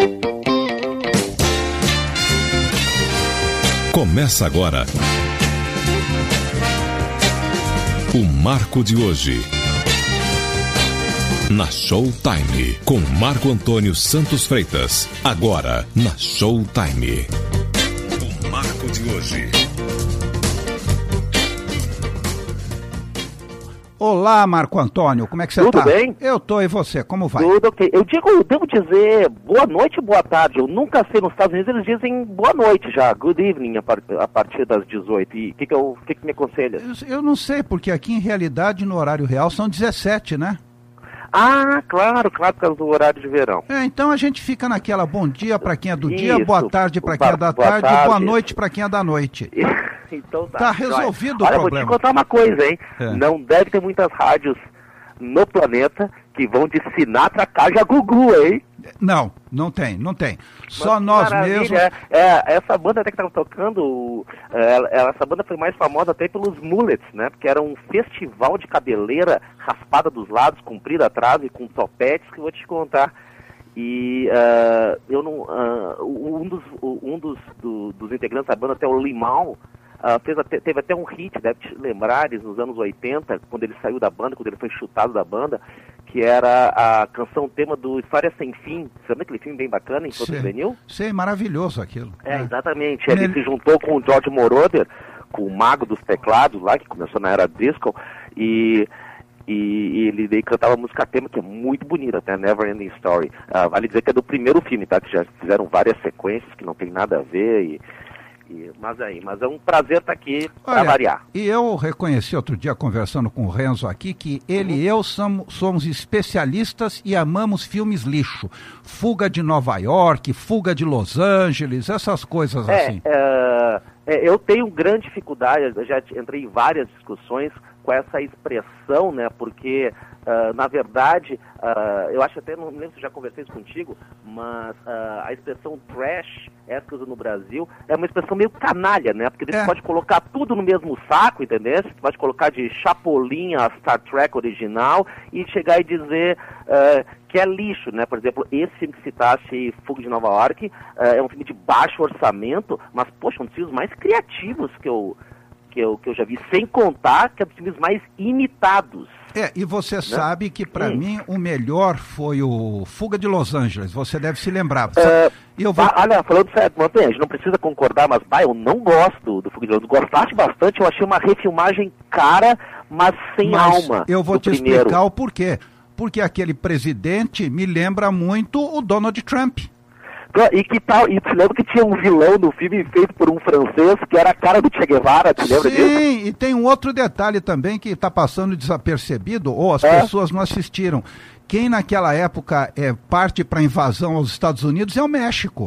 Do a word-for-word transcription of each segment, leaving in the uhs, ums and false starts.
Começa agora o Marco de Hoje, na Showtime, com Marco Antônio Santos Freitas. Agora, na Showtime. O Marco de Hoje. Olá, Marco Antônio, como é que você Tudo tá? Tudo bem? Eu tô, e você, como vai? Tudo ok. Eu digo, eu devo dizer boa noite e boa tarde. Eu nunca sei, nos Estados Unidos eles dizem boa noite já, good evening, a, par, a partir das dezoito. E o que que, eu, que que me aconselha? Eu, eu não sei, porque aqui em realidade no horário real são dezessete, né? Ah, claro, claro, por causa do horário de verão. É, então a gente fica naquela bom dia pra quem é do Isso, dia, boa tarde pra quem é da boa tarde, tarde. boa noite pra quem é da noite. Então tá. Tá resolvido o Olha, problema. vou te contar uma coisa, hein? É. Não deve ter muitas rádios no planeta que vão de Sinatra a Caja Gugu, hein? Não, não tem, não tem. Só Mas nós maravilha, mesmos. É, é, essa banda até que estava tocando, é, essa banda foi mais famosa até pelos mullets, né? Porque era um festival de cabeleira raspada dos lados, comprida atrás e com topetes, que eu vou te contar. E uh, eu não, uh, um, dos, um dos, do, dos integrantes da banda, até o Limão, uh, fez até, teve até um hit, deve te lembrares, nos anos oitenta, quando ele saiu da banda, quando ele foi chutado da banda, que era a canção tema do História Sem Fim. Você lembra aquele filme bem bacana, Enquanto Juvenil? Sei, maravilhoso aquilo. É, É. exatamente. Ele Nele... se juntou com o George Moroder, com o mago dos teclados lá, que começou na era disco, e... E, e ele daí cantava a música tema, que é muito bonita, até Never Ending Story. Uh, vale dizer que é do primeiro filme, tá? Que já fizeram várias sequências que não tem nada a ver. E, e, mas aí, mas é um prazer estar aqui para variar. E eu reconheci outro dia, conversando com o Renzo aqui, que ele e eu somos, somos especialistas e amamos filmes lixo. Fuga de Nova York, Fuga de Los Angeles, essas coisas é, assim. É, é, eu tenho grande dificuldade, eu já entrei em várias discussões com essa expressão, né, porque, uh, na verdade, uh, eu acho até, não lembro se já conversei isso contigo, mas uh, a expressão trash, essa que usa no Brasil, é uma expressão meio canalha, né, porque você é. pode colocar tudo no mesmo saco, entendeu? Você pode colocar de Chapolin a Star Trek original e chegar e dizer uh, que é lixo, né, por exemplo, esse filme que citaste, Fuga de Nova York, uh, é um filme de baixo orçamento, mas, poxa, um dos filmes mais criativos que eu... Que eu, que eu já vi, sem contar que é dos filmes mais imitados. É, e você né? sabe que para hum. mim o melhor foi o Fuga de Los Angeles, você deve se lembrar. É, e eu vou... bah, olha, falando sério, a gente não precisa concordar, mas bah, eu não gosto do Fuga de Los Angeles. Gostaste bastante, eu achei uma refilmagem cara, mas sem mas alma. Eu vou te primeiro. explicar o porquê. Porque aquele presidente me lembra muito o Donald Trump. E que tal, e te lembra que tinha um vilão no filme feito por um francês que era a cara do Che Guevara, te lembra Sim, disso? Sim, e tem um outro detalhe também que está passando desapercebido, ou as é. pessoas não assistiram. Quem naquela época é, parte para a invasão aos Estados Unidos é o México.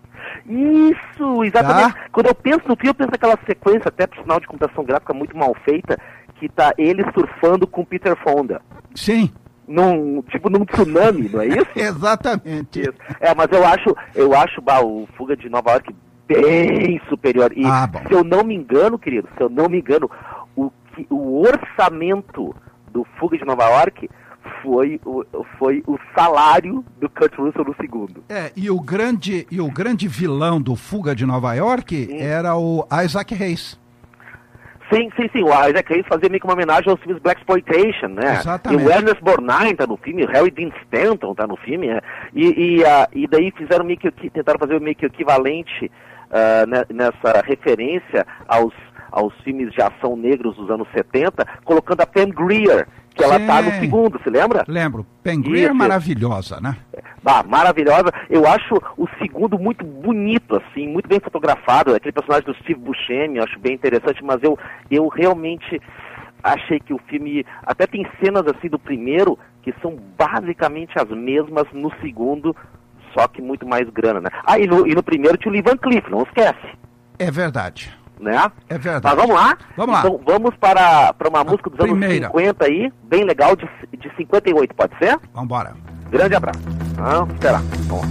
Isso, exatamente. Tá? Quando eu penso no filme, eu penso naquela sequência, até por sinal de computação gráfica muito mal feita, que tá ele surfando com Peter Fonda. Sim. Num, tipo num tsunami, não é isso? Exatamente. Isso. É, mas eu acho, eu acho bah, o Fuga de Nova York bem superior. E ah, bom. se eu não me engano, querido, se eu não me engano, o, que, o orçamento do Fuga de Nova York foi o, foi o salário do Kurt Russell no segundo. É, e o grande, e o grande vilão do Fuga de Nova York hum. era o Isaac Hayes. Sim, sim, sim. O Isaac Hayes fazia meio que uma homenagem aos filmes Blaxploitation, né? Exatamente. E o Ernest Borgnine tá no filme, o Harry Dean Stanton tá no filme, né? E, e, uh, e daí fizeram meio que, tentaram fazer meio que o equivalente uh, nessa referência aos, aos filmes de ação negros dos anos setenta, colocando a Pam Grier, que ela Sim. tá no segundo, se lembra? Lembro. Pam Grier é maravilhosa, né? Ah, maravilhosa. Eu acho o segundo muito bonito, assim, muito bem fotografado. Aquele personagem do Steve Buscemi, eu acho bem interessante, mas eu, eu realmente achei que o filme... Até tem cenas, assim, do primeiro que são basicamente as mesmas no segundo, só que muito mais grana, né? Ah, e no, e no primeiro tinha o Lee Van Cleef, não esquece. É verdade. Né? É verdade. Mas vamos lá? Vamos lá. Então vamos para, para uma música dos primeira. anos cinquenta aí, bem legal, de, de cinquenta e oito, pode ser? Vamos embora. Grande abraço. Vamos esperar. Vamos lá.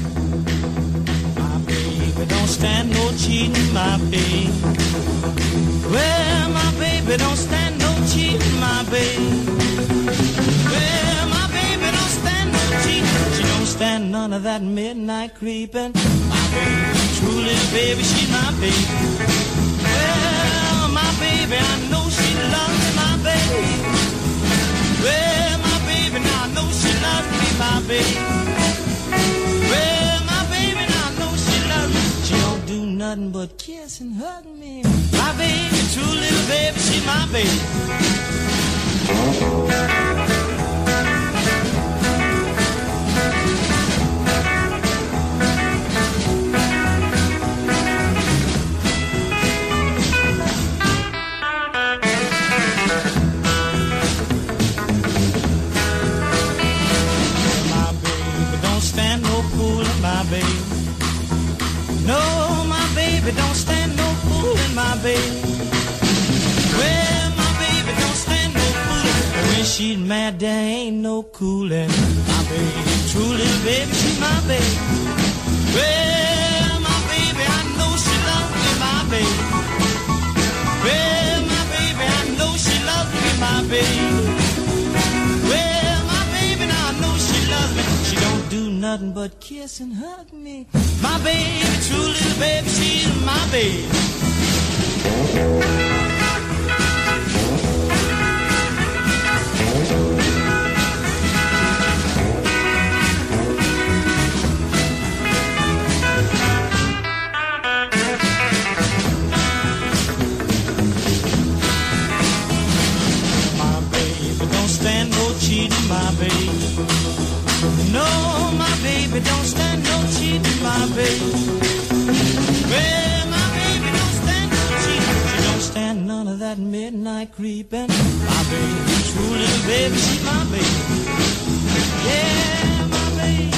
My baby don't stand no cheating, my baby. Well, my baby don't stand no cheating, my baby. Well, my baby don't stand no cheating. She don't stand none of that midnight creeping. My baby, true little baby, she's my baby. Well, my baby, I know she loves me, my baby. Well, my baby, now I know she loves me, my baby. Well, my baby, now I know she loves me. She don't do nothing but kiss and hug me. My baby, true little baby, she's my baby. No, my baby don't stand no fooling, my baby. Well, my baby don't stand no fooling. When she's mad, there ain't no cooling. My baby, true little baby, she's my baby. Well, my baby, I know she loves me, my baby. Well, my baby, I know she loves me, my baby. Well, my baby, now I know she loves me. She don't do nothing but kiss and hug me. My baby, true little baby, she's my baby. My baby don't stand no cheating, my baby. No, my baby don't stand no cheating, my baby. Well, my baby don't stand no cheating. She don't stand none of that midnight creeping. My baby, true little baby, she's my baby. Yeah, my baby.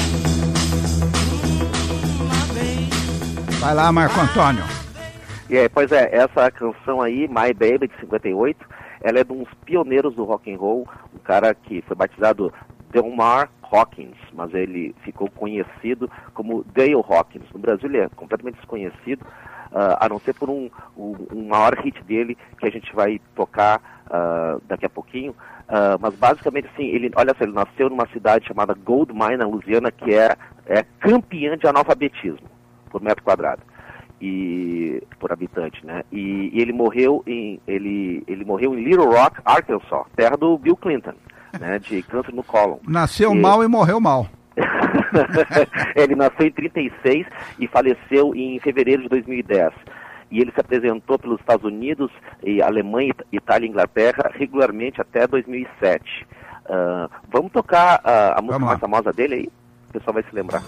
Mm, my baby. Vai lá, Marco Antônio. É, pois é, essa canção aí, My Baby, de cinquenta e oito, ela é de uns pioneiros do rock and roll, um cara que foi batizado Delmar Hawkins, mas ele ficou conhecido como Dale Hawkins. No Brasil ele é completamente desconhecido, uh, a não ser por um, um, um maior hit dele que a gente vai tocar uh, daqui a pouquinho. Uh, mas basicamente assim, ele, olha só, ele nasceu numa cidade chamada Gold Mine, na Louisiana, que é, é campeã de analfabetismo por metro quadrado e por habitante, né? E, e ele morreu em ele ele morreu em Little Rock, Arkansas, terra do Bill Clinton. Né, de câncer no cólon. Nasceu e... mal e morreu mal. Ele nasceu em trinta e seis e faleceu em fevereiro de dois mil e dez. E ele se apresentou pelos Estados Unidos, e Alemanha, Itália e Inglaterra regularmente até dois mil e sete. Uh, vamos tocar uh, a música mais famosa dele aí? O pessoal vai se lembrar.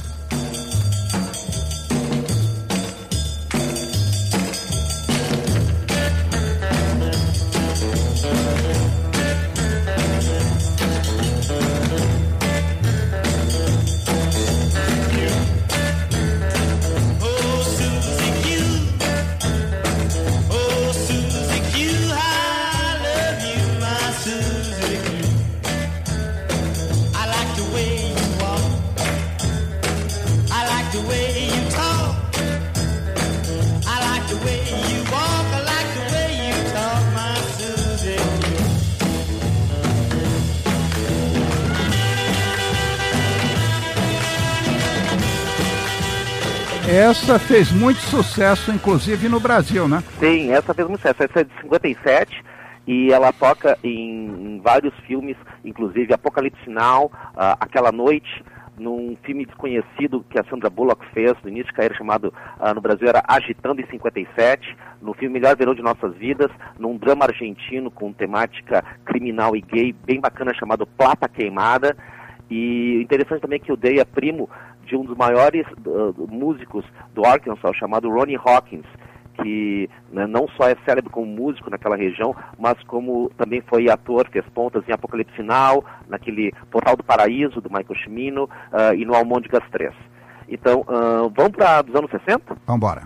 Essa fez muito sucesso, inclusive no Brasil, né? Sim, essa fez muito sucesso. Essa é de cinquenta e sete e ela toca em, em vários filmes, inclusive Apocalipse Now, uh, Aquela Noite, num filme desconhecido que a Sandra Bullock fez no início de carreira, chamado, uh, no Brasil era Agitando em cinquenta e sete, no filme Melhor Verão de Nossas Vidas, num drama argentino com temática criminal e gay bem bacana chamado Plata Queimada. E interessante também que o Day é primo de um dos maiores uh, músicos do Arkansas, chamado Ronnie Hawkins, que, né, não só é célebre como músico naquela região, mas como também foi ator, fez pontas em Apocalipse Now, naquele Portal do Paraíso, do Michael Cimino, uh, e no Almôndegas três. Então, uh, vamos para dos anos sessenta? Vamos embora.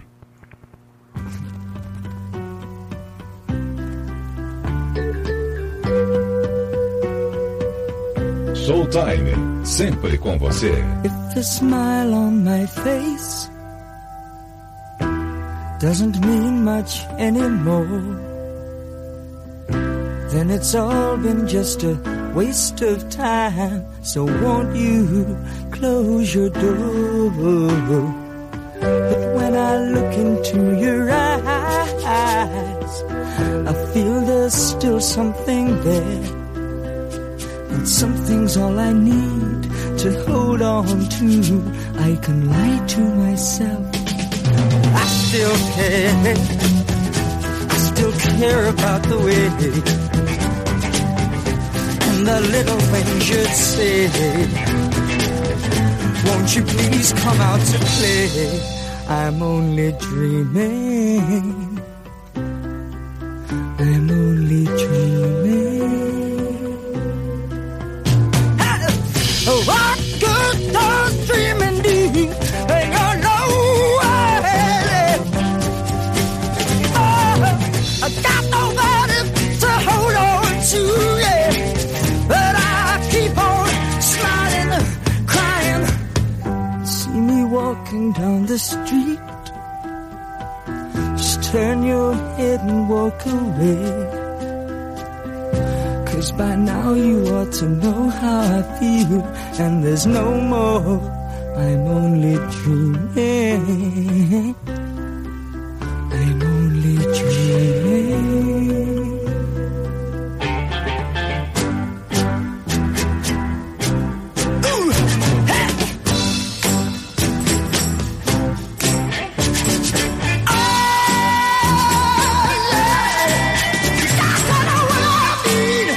Showtime, sempre com você. If the smile on my face doesn't mean much anymore, then it's all been just a waste of time, so won't you close your door? But when I look into your eyes, I feel there's still something there. And something's all I need to hold on to. I can lie to myself. I still care. I still care about the way and the little things you'd say. Won't you please come out to play? I'm only dreaming. I'm only dreaming. Oh, I could start dreaming deep, and you're nowhere. Oh, I got nobody to hold on to, yeah. But I keep on smiling, crying. See me walking down the street. Just turn your head and walk away. 'Cause by now you ought to know how I feel. And there's no more, I'm only dreaming. I'm only dreaming. Ooh, hey! Oh, yeah! That's what I need.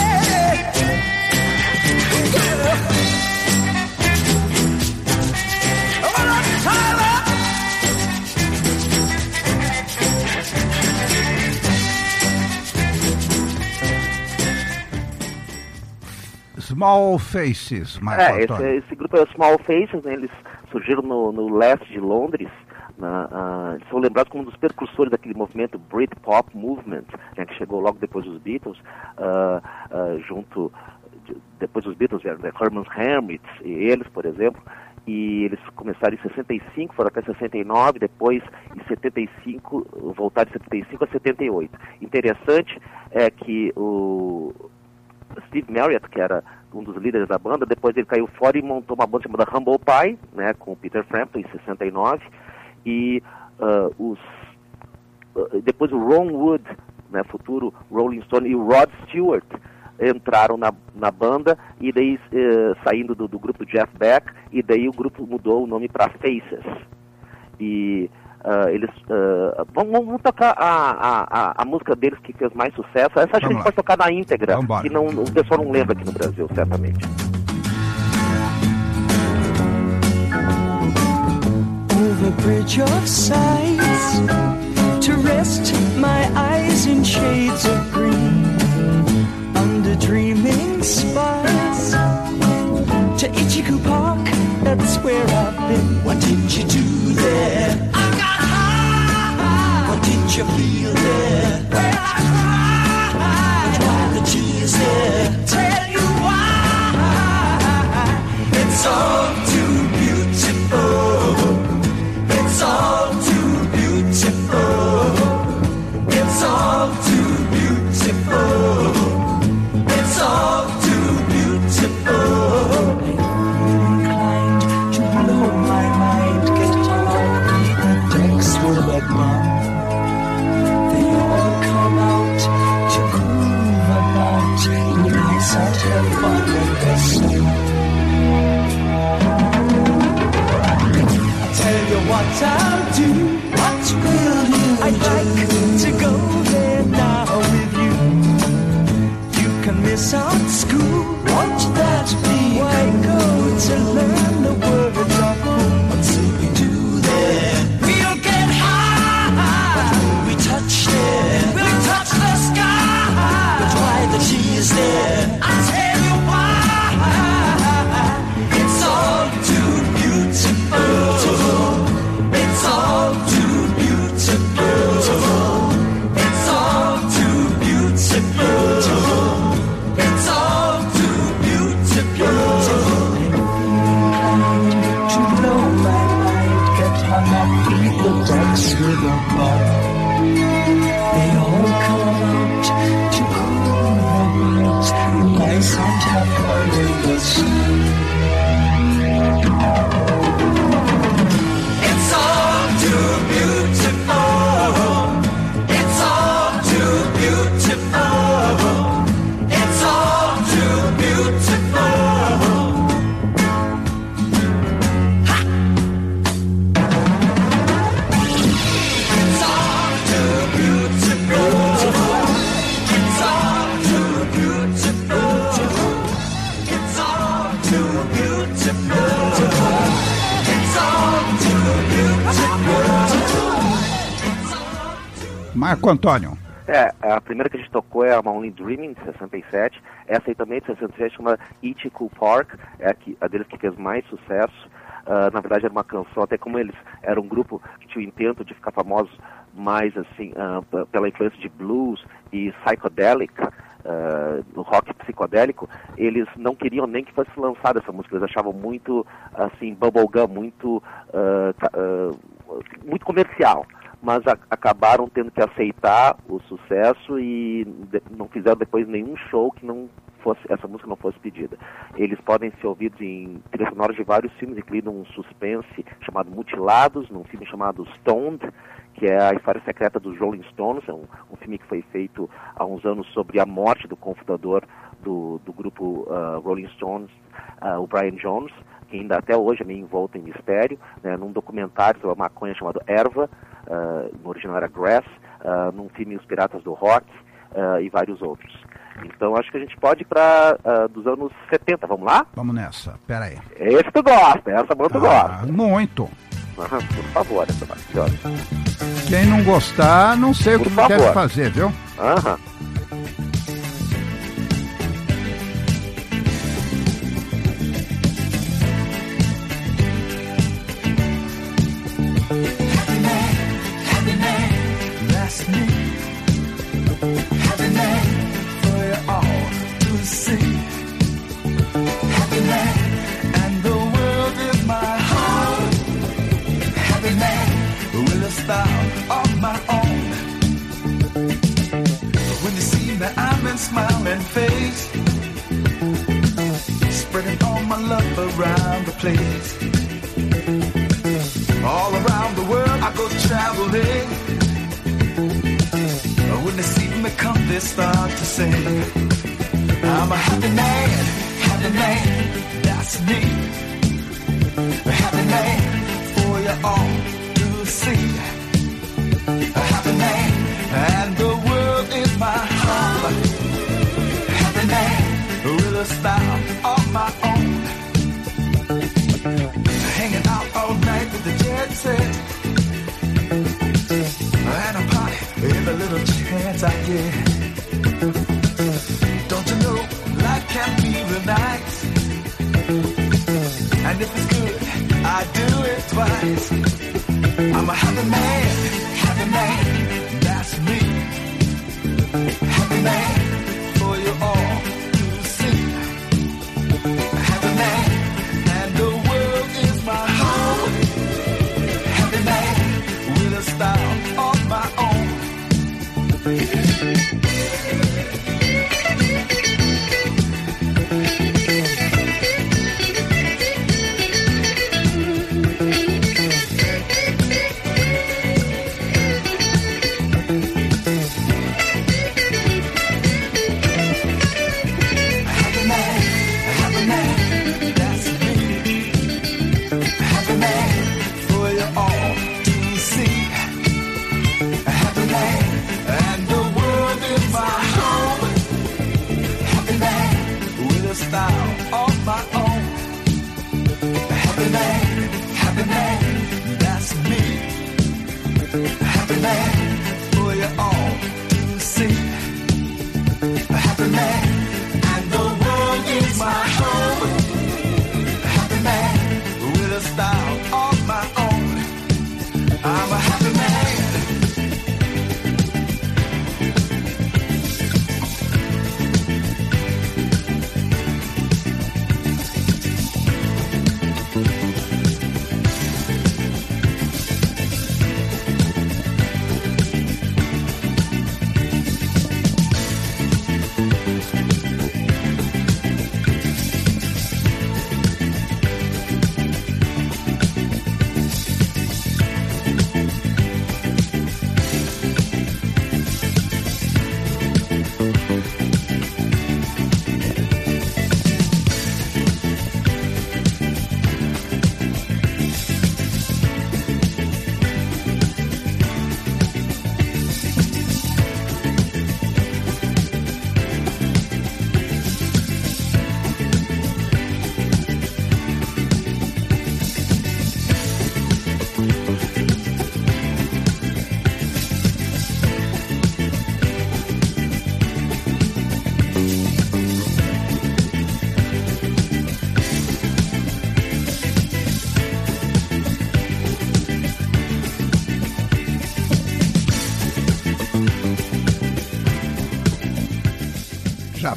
Small Faces, Marco É, Antônio. esse, esse grupo é o Small Faces, né? Eles surgiram no, no leste de Londres. Na, uh, eles são lembrados como um dos precursores daquele movimento Britpop Movement, né, que chegou logo depois dos Beatles, uh, uh, junto, de, depois dos Beatles vieram, né, Herman's Hermits e eles, por exemplo, e eles começaram em sessenta e cinco, foram até sessenta e nove, depois em setenta e cinco, voltaram de setenta e cinco a setenta e oito. Interessante é que o Steve Marriott, que era um dos líderes da banda, depois ele caiu fora e montou uma banda chamada Humble Pie, né, com o Peter Frampton em sessenta e nove, e uh, os, uh, depois o Ron Wood, né, futuro Rolling Stone, e o Rod Stewart entraram na, na banda, e daí uh, saindo do, do grupo Jeff Beck, e daí o grupo mudou o nome para Faces. E uh, eles uh, vamos, vamos tocar a, a, a, a música deles que fez mais sucesso. Essa acho que a gente pode tocar na íntegra, que não, o pessoal não lembra aqui no Brasil, certamente. Over bridge of sighs, to rest my eyes in shades of green, under dreaming spires, to Ichiku Park, that's where I've been. What did you do there? I got high. What did you feel there? Well, I cried. Why the tears there? Tell you why. It's all too beautiful. It's all too beautiful. It's all too beautiful. It's all too beautiful. I'm inclined to blow my mind, get on the decks were like mine. They all come out to groove about in nice and have fun with the snow. Tell you what I'll do, what will you I'd do? Like to go there now with you. You can miss out school, won't that be? Why go to learn the words of home? What will we do there? We'll get high. But will we touch there? We'll touch the sky. But why the tears there? I'll tell you why. It's all too beautiful. It's all too beautiful. Marco Antônio. É, a primeira que a gente tocou é a I'm Only Dreaming, de sessenta e sete. Essa aí também, de sessenta e sete, chama Itchy Cool Park, é a, que, a deles que fez mais sucesso. Uh, na verdade era uma canção, até como eles eram um grupo que tinha o intento de ficar famosos mais assim, uh, pela influência de blues e psychedelic, uh, no rock psicodélico, eles não queriam nem que fosse lançada essa música, eles achavam muito assim, bubblegum, muito, uh, uh, muito comercial. Mas a, acabaram tendo que aceitar o sucesso e de, não fizeram depois nenhum show que não fosse, essa música não fosse pedida. Eles podem ser ouvidos em trilhas sonoras de vários filmes, incluindo um suspense chamado Mutilados, num filme chamado Stoned, que é a história secreta dos Rolling Stones, é um, um filme que foi feito há uns anos sobre a morte do cofundador do, do grupo uh, Rolling Stones, uh, o Brian Jones, que ainda até hoje é meio envolto em mistério, né, num documentário sobre a maconha chamado Erva, uh, no original era Grass, uh, num filme Os Piratas do Rock uh, e vários outros. Então acho que a gente pode ir para uh, dos anos setenta, vamos lá? Vamos nessa, pera aí. Esse tu gosta, essa banda tu ah, gosta. Muito. Ah, por favor, essa senhora. Quem não gostar, não sei por o que favor. deve fazer, viu? Aham. Smiling face, spreading all my love around the place. All around the world I go traveling. When they see me come, they start to sing. I'm a happy man, happy man, that's me. A happy man for you all to see. A happy man, and the world is my home. With a style of my own, hanging out all night with the jet set, and a party every little chance I get. Don't you know life can be real nice, and if it's good, I do it twice. I'm a happy man, happy man, that's me. Happy man for you all. Style of my own.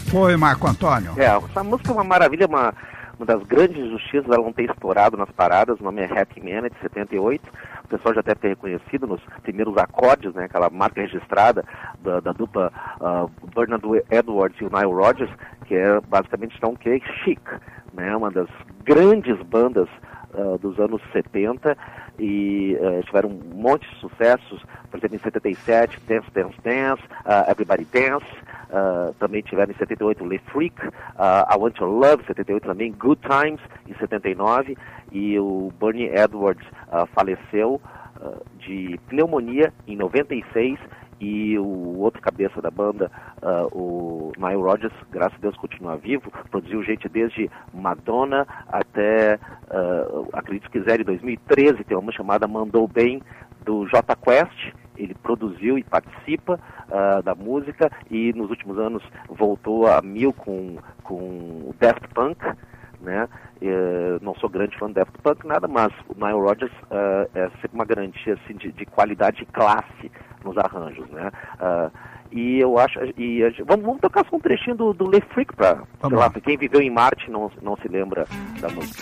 Foi, Marco Antônio. É, essa música é uma maravilha, uma, uma das grandes injustiças dela não ter estourado nas paradas. O nome é Happy Man, de setenta e oito. O pessoal já deve ter reconhecido nos primeiros acordes, né, aquela marca registrada da, da dupla uh, Bernard Edwards e o Nile Rodgers, que é basicamente então, que é Chic, né, uma das grandes bandas uh, dos anos setenta, e uh, tiveram um monte de sucessos. Por exemplo, em setenta e sete, Dance, Dance, Dance, uh, Everybody Dance. Uh, também tiveram em setenta e oito Le Freak, uh, I Want Your Love, setenta e oito também, Good Times, em setenta e nove, e o Bernie Edwards uh, faleceu uh, de pneumonia em noventa e seis, e o outro cabeça da banda, uh, o Nile Rodgers, graças a Deus continua vivo, produziu gente desde Madonna até, uh, acredito que quiser, em dois mil e treze, tem uma chamada Mandou Bem, do Jota Quest. Ele produziu e participa uh, da música, e nos últimos anos voltou a mil com, com o Daft Punk, né? Uh, não sou grande fã do Daft Punk, nada, mas o Nile Rodgers uh, é sempre uma garantia assim, de, de qualidade e classe nos arranjos, né? Uh, e eu acho... E, uh, vamos, vamos tocar só um trechinho do, do Le Freak, pra, sei lá, pra quem viveu em Marte não, não se lembra da música.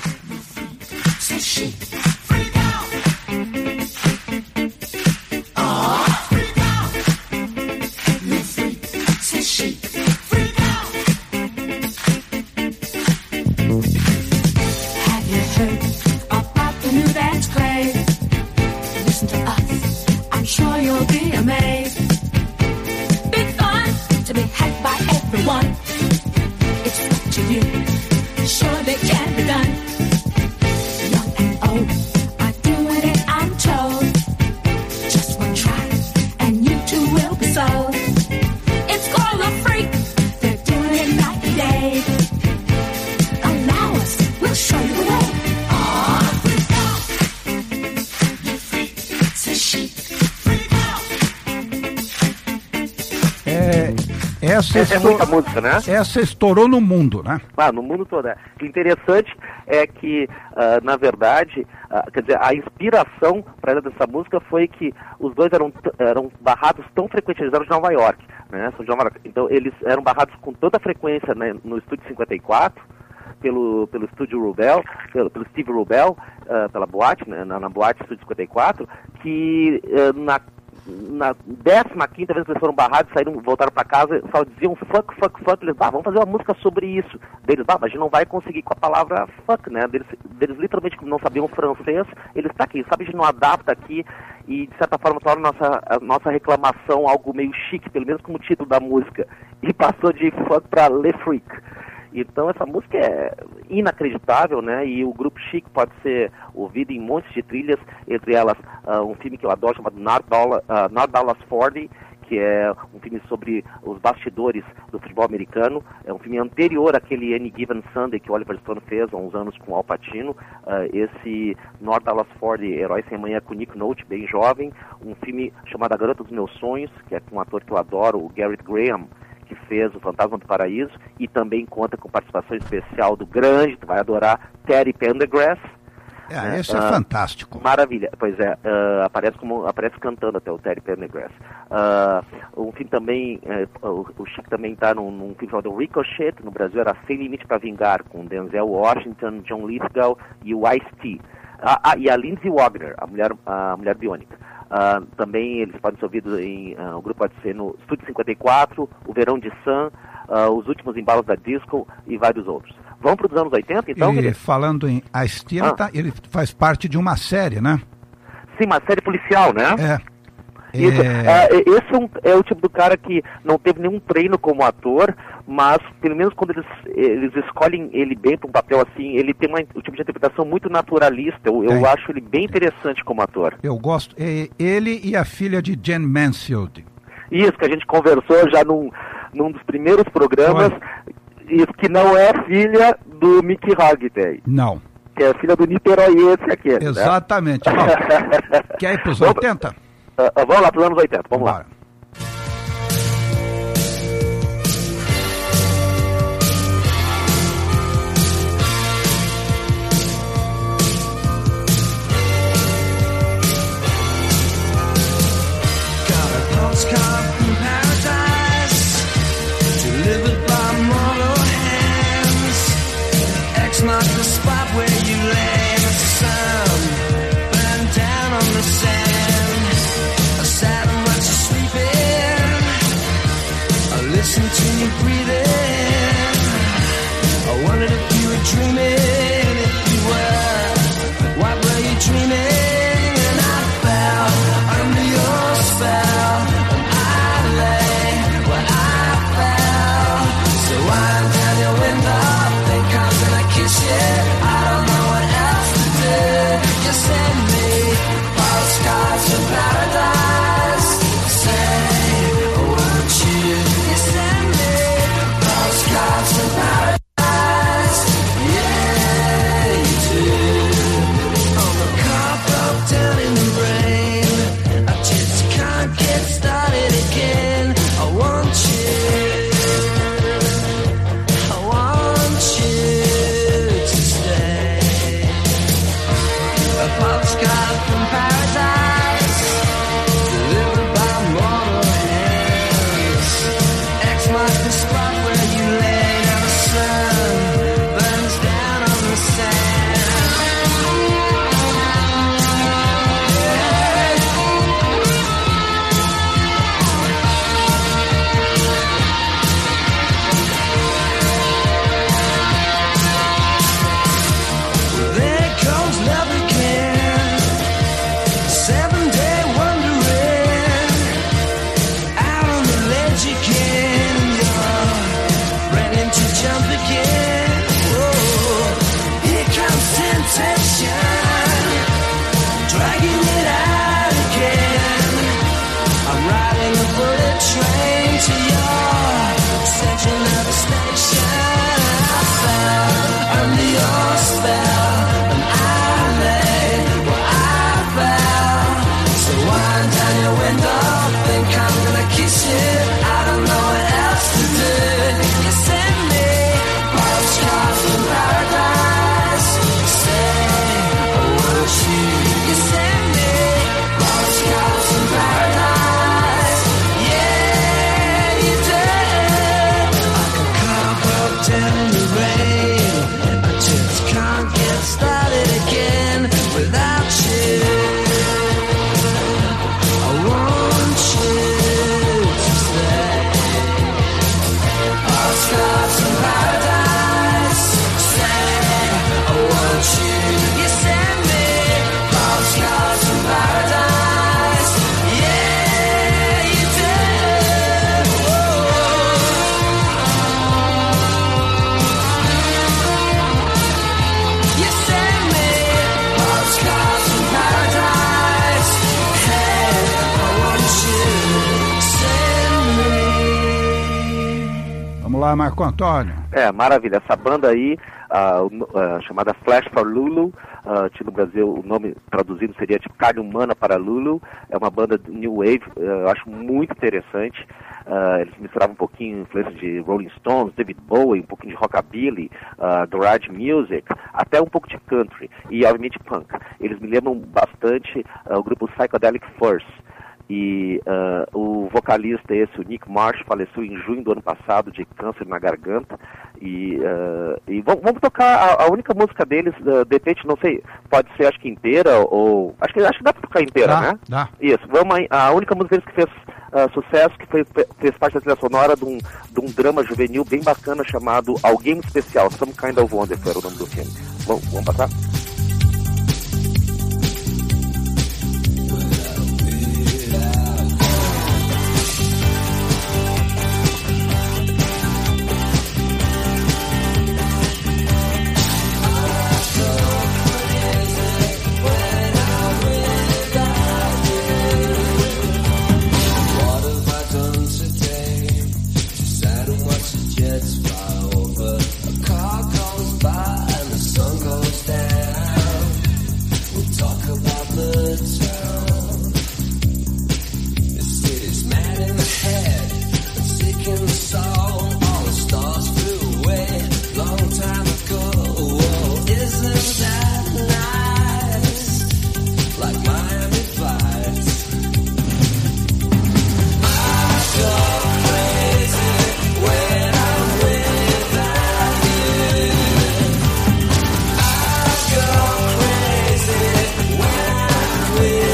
Essa, essa estour... é muita música, né? Essa estourou no mundo, né? Ah, no mundo todo. É. O interessante é que, uh, na verdade, uh, quer dizer, a inspiração para ela dessa música foi que os dois eram, eram barrados tão frequentes, eles eram de Nova York, né? São de Nova York. Então, eles eram barrados com tanta frequência, né, no Estúdio cinquenta e quatro, pelo, pelo Estúdio Rubel, pelo, pelo Steve Rubel, uh, pela boate, né, na, na boate Estúdio cinquenta e quatro, que uh, na na décima quinta vez que eles foram barrados, saíram, voltaram para casa, só diziam fuck, fuck, fuck. Eles, ah, vamos fazer uma música sobre isso. Deles, ah, mas a gente não vai conseguir com a palavra fuck, né? Deles, deles literalmente, como não sabiam francês, eles, tá aqui, sabe, a gente não adapta aqui, e de certa forma torna a nossa, a nossa reclamação algo meio chique, pelo menos como título da música, e passou de fuck para Le Freak. Então essa música é inacreditável, né? E o grupo Chic pode ser ouvido em montes de trilhas, entre elas uh, um filme que eu adoro chamado Not Dallas, uh, Not Dallas quarenta, que é um filme sobre os bastidores do futebol americano. É um filme anterior àquele Any Given Sunday que o Oliver Stone fez há uns anos com o Al Pacino. Uh, esse Not Dallas quarenta, Herói Sem Manhã, com Nick Nolte, bem jovem. Um filme chamado A Garota dos Meus Sonhos, que é com um ator que eu adoro, o Garrett Graham, que fez O Fantasma do Paraíso, e também conta com participação especial do grande, tu vai adorar, Teddy Pendergrass. É, né? Esse é uh, fantástico. Maravilha, pois é, uh, aparece, como, aparece cantando até o Teddy Pendergrass. Uh, um filme também, uh, o, o Chic também está num, num filme chamado Ricochet, no Brasil era Sem Limite para Vingar, com Denzel Washington, John Lithgow e o Ice-T. Ah, ah, e a Lindsay Wagner, a mulher, a mulher biônica. Uh, também eles podem ser ouvidos em, uh, o grupo pode ser no Estúdio cinquenta e quatro, O Verão de Sun, uh, Os Últimos Embalos da Disco e vários outros. Vamos para os anos oitenta, então? E ele... falando em Ice-T, ah. tá, ele faz parte de uma série, né? Sim, uma série policial, né? É. Isso. É... Uh, esse é, um, é o tipo do cara que não teve nenhum treino como ator, mas pelo menos quando eles, eles escolhem ele bem para um papel assim, ele tem uma, um tipo de interpretação muito naturalista. Eu, eu é. acho ele bem interessante como ator. Eu gosto. É, ele e a filha de Jen Mansfield. Isso, que a gente conversou já num, num dos primeiros programas, isso, que não é filha do Mickey Holiday. Não. Que é filha do Niteróiense aquele. Exatamente. Né? Bom, quer ir para os oitenta? Uh, uh, vamos lá para os anos oitenta, vamos Bora. lá. Got a postcard from paradise, delivered by postcard from paradise, delivered by mortal hands. X marks the spot where you lay. Now the sun burns down on the sand. There goes love again, seven-day wondering, out on the ledge again. You're ready to jump again. Whoa, here comes temptation, dragging it out again. I'm riding a bullet train to your central nervous station. I fell under your spell, and I lay where I fell. So wind down your window, think I'm gonna kiss you. I don't know what else to do. You send me postcards from paradise. Say, I want you. You send me postcards from paradise. Yeah, you do. I can carve up down the rain. I just can't get started again without you. I want you to stay. Postcards from paradise. Say, I want you. You send me postcards from paradise. Yeah, you do. You send me postcards from paradise. Hey, I want you. Send me. Vamos lá, Marco Antônio. É, maravilha. Essa banda aí, ah, o no- ah, chamada Flash for Lulu, ah, que no Brasil o nome traduzido seria tipo Carne Humana para Lulu, é uma banda de New Wave, ah, eu acho muito interessante. Ah, eles misturavam um pouquinho influência de Rolling Stones, David Bowie, um pouquinho de rockabilly, ah, garage music, até um pouco de country e obviamente punk. Eles me lembram bastante ah, o grupo Psychedelic Furs. E ah, o vocalista esse, o Nick Marsh, faleceu em junho do ano passado de câncer na garganta. E, ah, e vamos, vamos tocar a, a única música deles, uh, de repente, não sei, pode ser acho que inteira, ou acho que, acho que dá pra tocar inteira, Dá, né? dá. Isso, vamos aí, a única música deles que fez ah, sucesso, que foi, fez parte da trilha sonora de um, de um drama juvenil bem bacana chamado Alguém Especial, Some Kind of Wonderful era o nome do filme. Vamos, vamos passar? What have I done today? Just sat and watch the jets fly over. A car goes by and the sun goes down. We'll talk about the town. The city's mad in the head and sick in the soul. All the stars flew away long time ago. Oh, isn't that nice? Like Miami Vice. When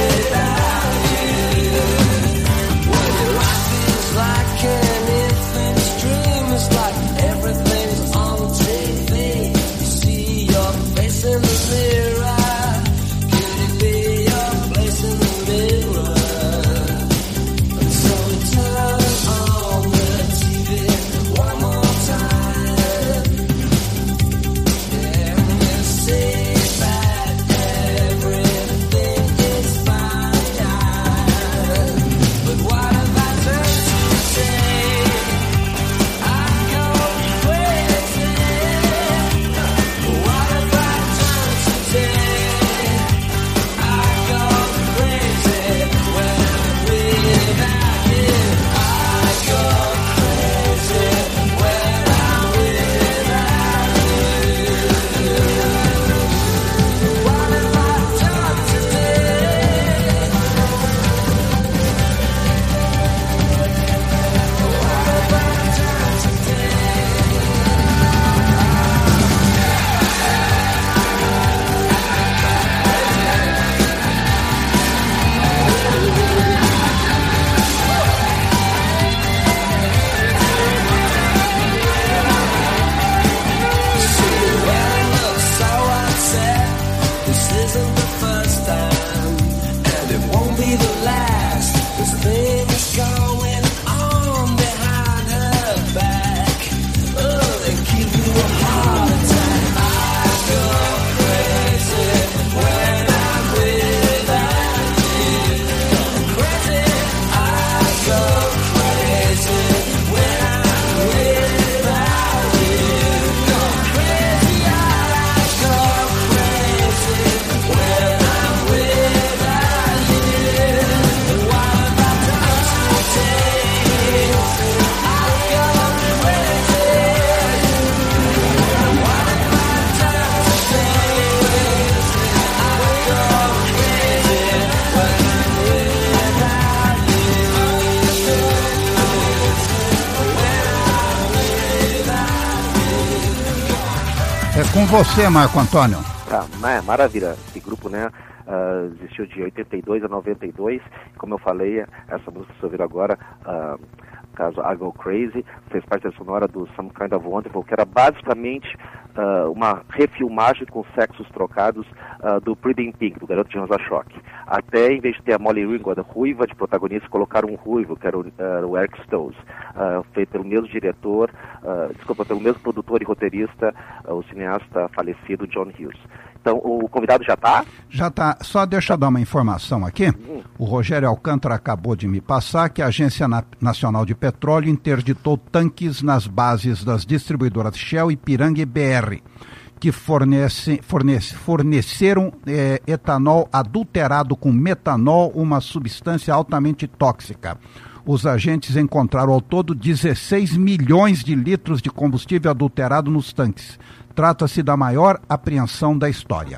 Com você, Marco Antônio. Ah, ma- maravilha, esse grupo, né, uh, existiu de oitenta e dois a noventa e dois, como eu falei, essa música que você ouviu agora, uh, caso I Go Crazy, fez parte da sonora do Some Kind of Wonderful, que era basicamente uh, uma refilmagem com sexos trocados uh, do Pretty in Pink, do Garoto de Rosa Choque. Até, em vez de ter a Molly Ringwald ruiva de protagonista, colocaram um ruivo, que era o, uh, o Eric Stoltz, uh, feito pelo mesmo diretor, uh, desculpa, pelo mesmo produtor e roteirista, uh, o cineasta falecido John Hughes. Então, o convidado já está? Já está. Só deixa eu dar uma informação aqui. Hum. O Rogério Alcântara acabou de me passar que a Agência Na- Nacional de Petróleo interditou tanques nas bases das distribuidoras Shell e Piranga e B R, que fornece, fornece, forneceram eh, etanol adulterado com metanol, uma substância altamente tóxica. Os agentes encontraram ao todo dezesseis milhões de litros de combustível adulterado nos tanques. Trata-se da maior apreensão da história.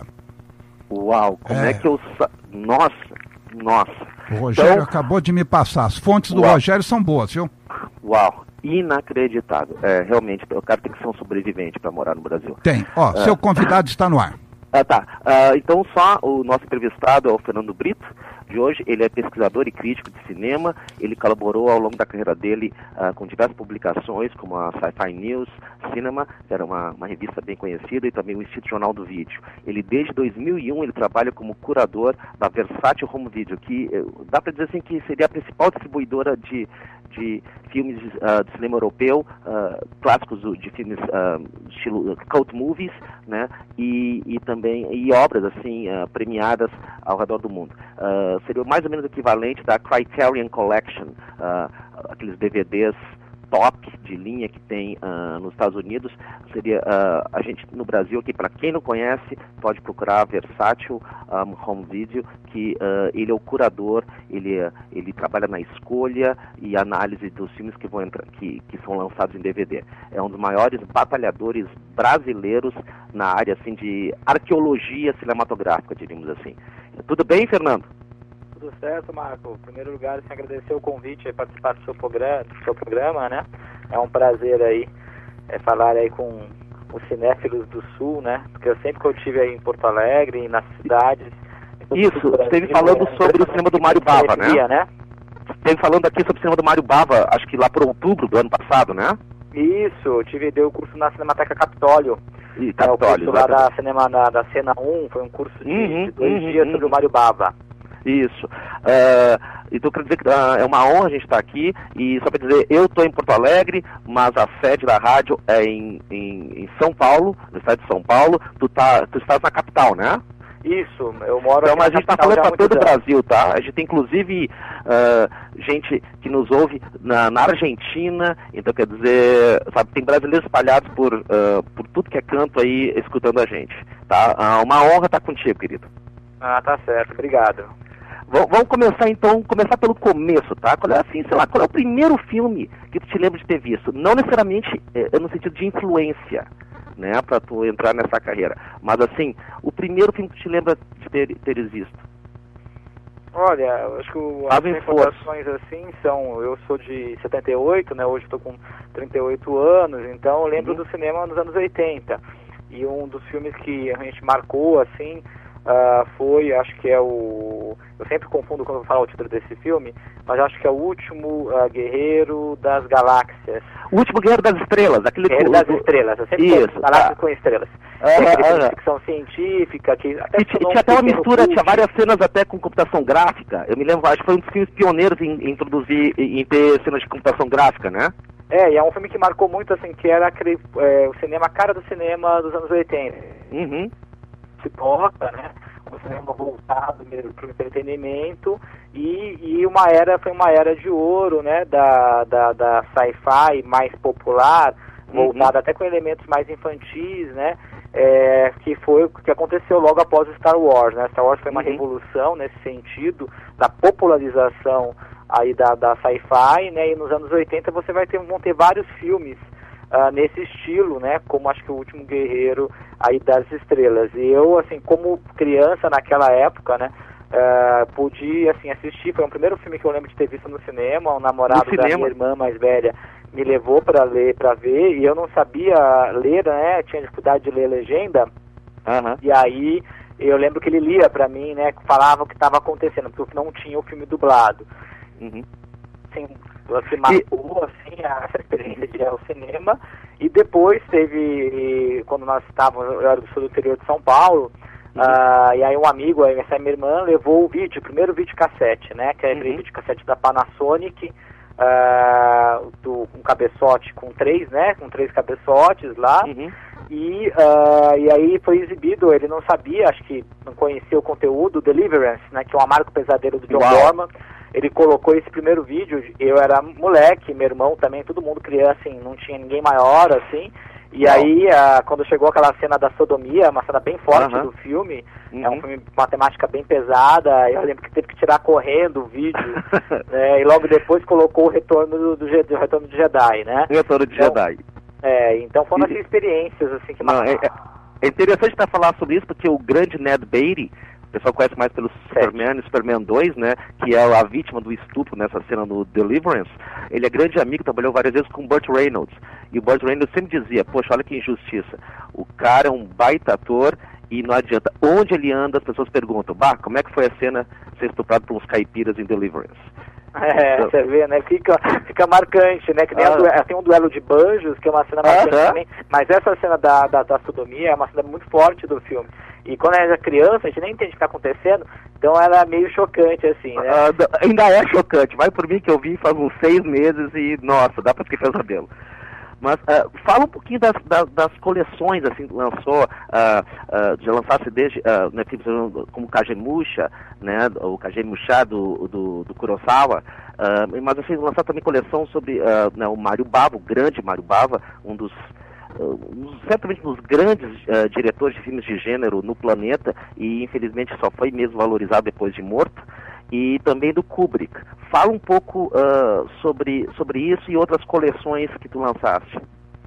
Uau, como é, é que eu... Sa... Nossa, nossa. O Rogério então... acabou de me passar. As fontes do Uau. Rogério são boas, viu? Uau, inacreditável. É, realmente, o cara tem que ser um sobrevivente para morar no Brasil. Tem. Ó, uh... seu convidado está no ar. Ah, tá. Uh, então, só o nosso entrevistado é o Fernando Brito, de hoje. Ele é pesquisador e crítico de cinema. Ele colaborou ao longo da carreira dele uh, com diversas publicações, como a Sci-Fi News Cinema, que era uma, uma revista bem conhecida, e também o Instituto Jornal do Vídeo. Ele, desde dois mil e um, ele trabalha como curador da Versátil Home Video, que uh, dá para dizer assim que seria a principal distribuidora de, de filmes uh, de cinema europeu, uh, clássicos de filmes uh, estilo cult movies, né, e, e também e obras assim uh, premiadas ao redor do mundo. Uh, seria mais ou menos o equivalente da Criterion Collection, uh, aqueles D V Ds top de linha que tem uh, nos Estados Unidos. Seria uh, a gente no Brasil aqui, para quem não conhece, pode procurar a Versátil um, Home Video, que uh, ele é o curador, ele, ele trabalha na escolha e análise dos filmes que vão entrar, que, que são lançados em D V D. É um dos maiores batalhadores brasileiros na área assim de arqueologia cinematográfica, diríamos assim. Tudo bem, Fernando? Tudo certo, Marco. Em primeiro lugar, assim, agradecer o convite para participar do seu programa, do seu programa, né? É um prazer aí é, falar aí com os cinéfilos do Sul, né? Porque eu sempre que eu estive aí em Porto Alegre, nas cidades... Isso, esteve falando é, sobre o cinema do Mário Bava, né? né? Esteve falando aqui sobre o cinema do Mário Bava, acho que lá por outubro do ano passado, né? Isso, eu tive, dei o curso na Cinemateca Capitólio. E Capitólio, é, o curso lá da, cinema, da, da Cena um, foi um curso de, uhum, de dois uhum, dias uhum. sobre o Mário Bava. Isso. Uh, então, quero dizer que uh, é uma honra a gente estar aqui. E só para dizer, eu estou em Porto Alegre, mas a sede da rádio é em, em, em São Paulo, no estado de São Paulo. Tu, tá, tu estás na capital, né? Isso, eu moro então, aqui na a gente está falando para todo o Brasil, tá? A gente tem, inclusive, uh, gente que nos ouve na, na Argentina. Então, quer dizer, sabe, tem brasileiros espalhados por, uh, por tudo que é canto aí, escutando a gente, tá? Uh, uma honra estar contigo, querido. Ah, tá certo. Obrigado. Vamos começar então, começar pelo começo, tá? Qual é assim, sei lá, qual é o primeiro filme que tu te lembra de ter visto? Não necessariamente é, no sentido de influência, né, pra tu entrar nessa carreira. Mas assim, o primeiro filme que tu te lembra de ter, teres visto? Olha, eu acho que o, as recordações assim são, eu sou de setenta e oito, né, hoje estou com trinta e oito anos, então eu lembro uhum. do cinema nos anos oitenta. E um dos filmes que a gente marcou, assim, Uh, foi, acho que é o... Eu sempre confundo quando eu falo o título desse filme, mas acho que é o Último uh, Guerreiro das Galáxias. O Último Guerreiro das Estrelas, aquele... Guerreiro das Estrelas, eu sempre Isso, Galáxias ah. com estrelas. Ah, é aquele filme de ficção científica, que até e tinha até uma mistura, tinha várias cenas até com computação gráfica. Eu me lembro, acho que foi um dos filmes pioneiros em, em introduzir, em, em ter cenas de computação gráfica, né? É, e é um filme que marcou muito, assim, que era aquele, é, o cinema, a cara do cinema dos anos oitenta. Uhum. Pipoca, né? Um cinema voltado mesmo para o entretenimento e, e uma era, foi uma era de ouro, né? Da, da, da sci-fi mais popular, voltada uhum. até com elementos mais infantis, né? É, que foi o que aconteceu logo após o Star Wars, né? Star Wars foi uma uhum. revolução nesse sentido da popularização aí da, da sci-fi, né? E nos anos oitenta você vai ter, vão ter vários filmes Uh, nesse estilo, né, como acho que o Último Guerreiro aí das Estrelas. E eu, assim, como criança naquela época, né, uh, pude, assim, assistir, foi o primeiro filme que eu lembro de ter visto no cinema, o namorado da minha irmã mais velha me levou para ler, para ver, e eu não sabia ler, né, tinha dificuldade de ler legenda, Uhum. e aí eu lembro que ele lia para mim, né, falava o que estava acontecendo, porque não tinha o filme dublado. Uhum. Assim, assim, marcou, assim, essa experiência de ir ao cinema, e depois teve, quando nós estávamos, eu era do sul do interior de São Paulo, Uhum. uh, e aí um amigo, essa minha irmã, levou o vídeo, o primeiro videocassete, né, que é aquele Uhum. videocassete da Panasonic, uh, do, um cabeçote com três, né, com três cabeçotes lá, Uhum. e, uh, e aí foi exibido, ele não sabia, acho que não conhecia o conteúdo, Deliverance, né, que é o Amargo Pesadelo do John Uau. Borman. Ele colocou esse primeiro vídeo, eu era moleque, meu irmão também, todo mundo criança, assim, não tinha ninguém maior, assim, e Uau. aí, uh, quando chegou aquela cena da sodomia, uma cena bem forte Uhum. do filme, Uhum. é um filme com uma temática bem pesada, eu lembro que teve que tirar correndo o vídeo, né, e logo depois colocou o Retorno do, do, Je- do Retorno do Jedi, né? Retorno de Então, Jedi. É, então foram E- essas experiências, assim, que Não, marcaram. é, é interessante estar falar sobre isso, porque o grande Ned Beatty, o pessoal conhece mais pelo Superman e Superman dois, né, que é a vítima do estupro nessa cena do Deliverance. Ele é grande amigo, trabalhou várias vezes com o Burt Reynolds, e o Burt Reynolds sempre dizia, poxa, olha que injustiça, o cara é um baita ator e não adianta, onde ele anda as pessoas perguntam, bah, como é que foi a cena de ser estuprado por uns caipiras em Deliverance? É, Então- você vê, né? Fica, fica marcante, né? Que nem a Ah. due- tem um duelo de banjos, que é uma cena marcante Aham. também. Mas essa cena da, da, da sodomia é uma cena muito forte do filme. E quando a gente é criança, a gente nem entende o que está acontecendo, então ela é meio chocante, assim, né? Ah, d- ainda é chocante, vai por mim que eu vi faz uns seis meses e, nossa, dá pra esquecer o cabelo. Mas ah, fala um pouquinho das, das, das coleções, assim, que lançou, ah, ah, já lançasse desde, ah, né, como Kagemusha, né, o Kagemusha do, do, do Kurosawa, ah, mas assim, lançar também coleção sobre ah, né, o Mário Bava, o grande Mário Bava, um dos Uh, certamente um dos grandes uh, diretores de filmes de gênero no planeta, e infelizmente só foi mesmo valorizado depois de morto, e também do Kubrick. Fala um pouco uh, sobre, sobre isso e outras coleções que tu lançaste.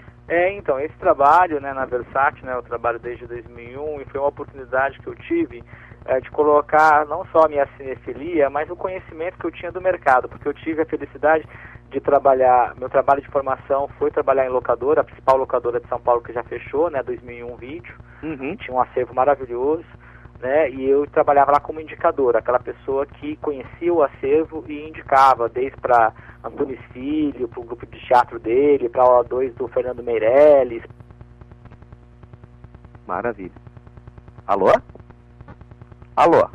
É, então, esse trabalho, né, na Versace, né, eu trabalho desde dois mil e um, e foi uma oportunidade que eu tive é, de colocar não só a minha cinefilia, mas o conhecimento que eu tinha do mercado, porque eu tive a felicidade de trabalhar, meu trabalho de formação foi trabalhar em locadora, a principal locadora de São Paulo que já fechou, né, dois mil e um Vídeo, Uhum. tinha um acervo maravilhoso, né, e eu trabalhava lá como indicador, aquela pessoa que conhecia o acervo e indicava, desde para Antunes Filho, para o grupo de teatro dele, para a O dois do Fernando Meirelles. Maravilha. Alô? Alô?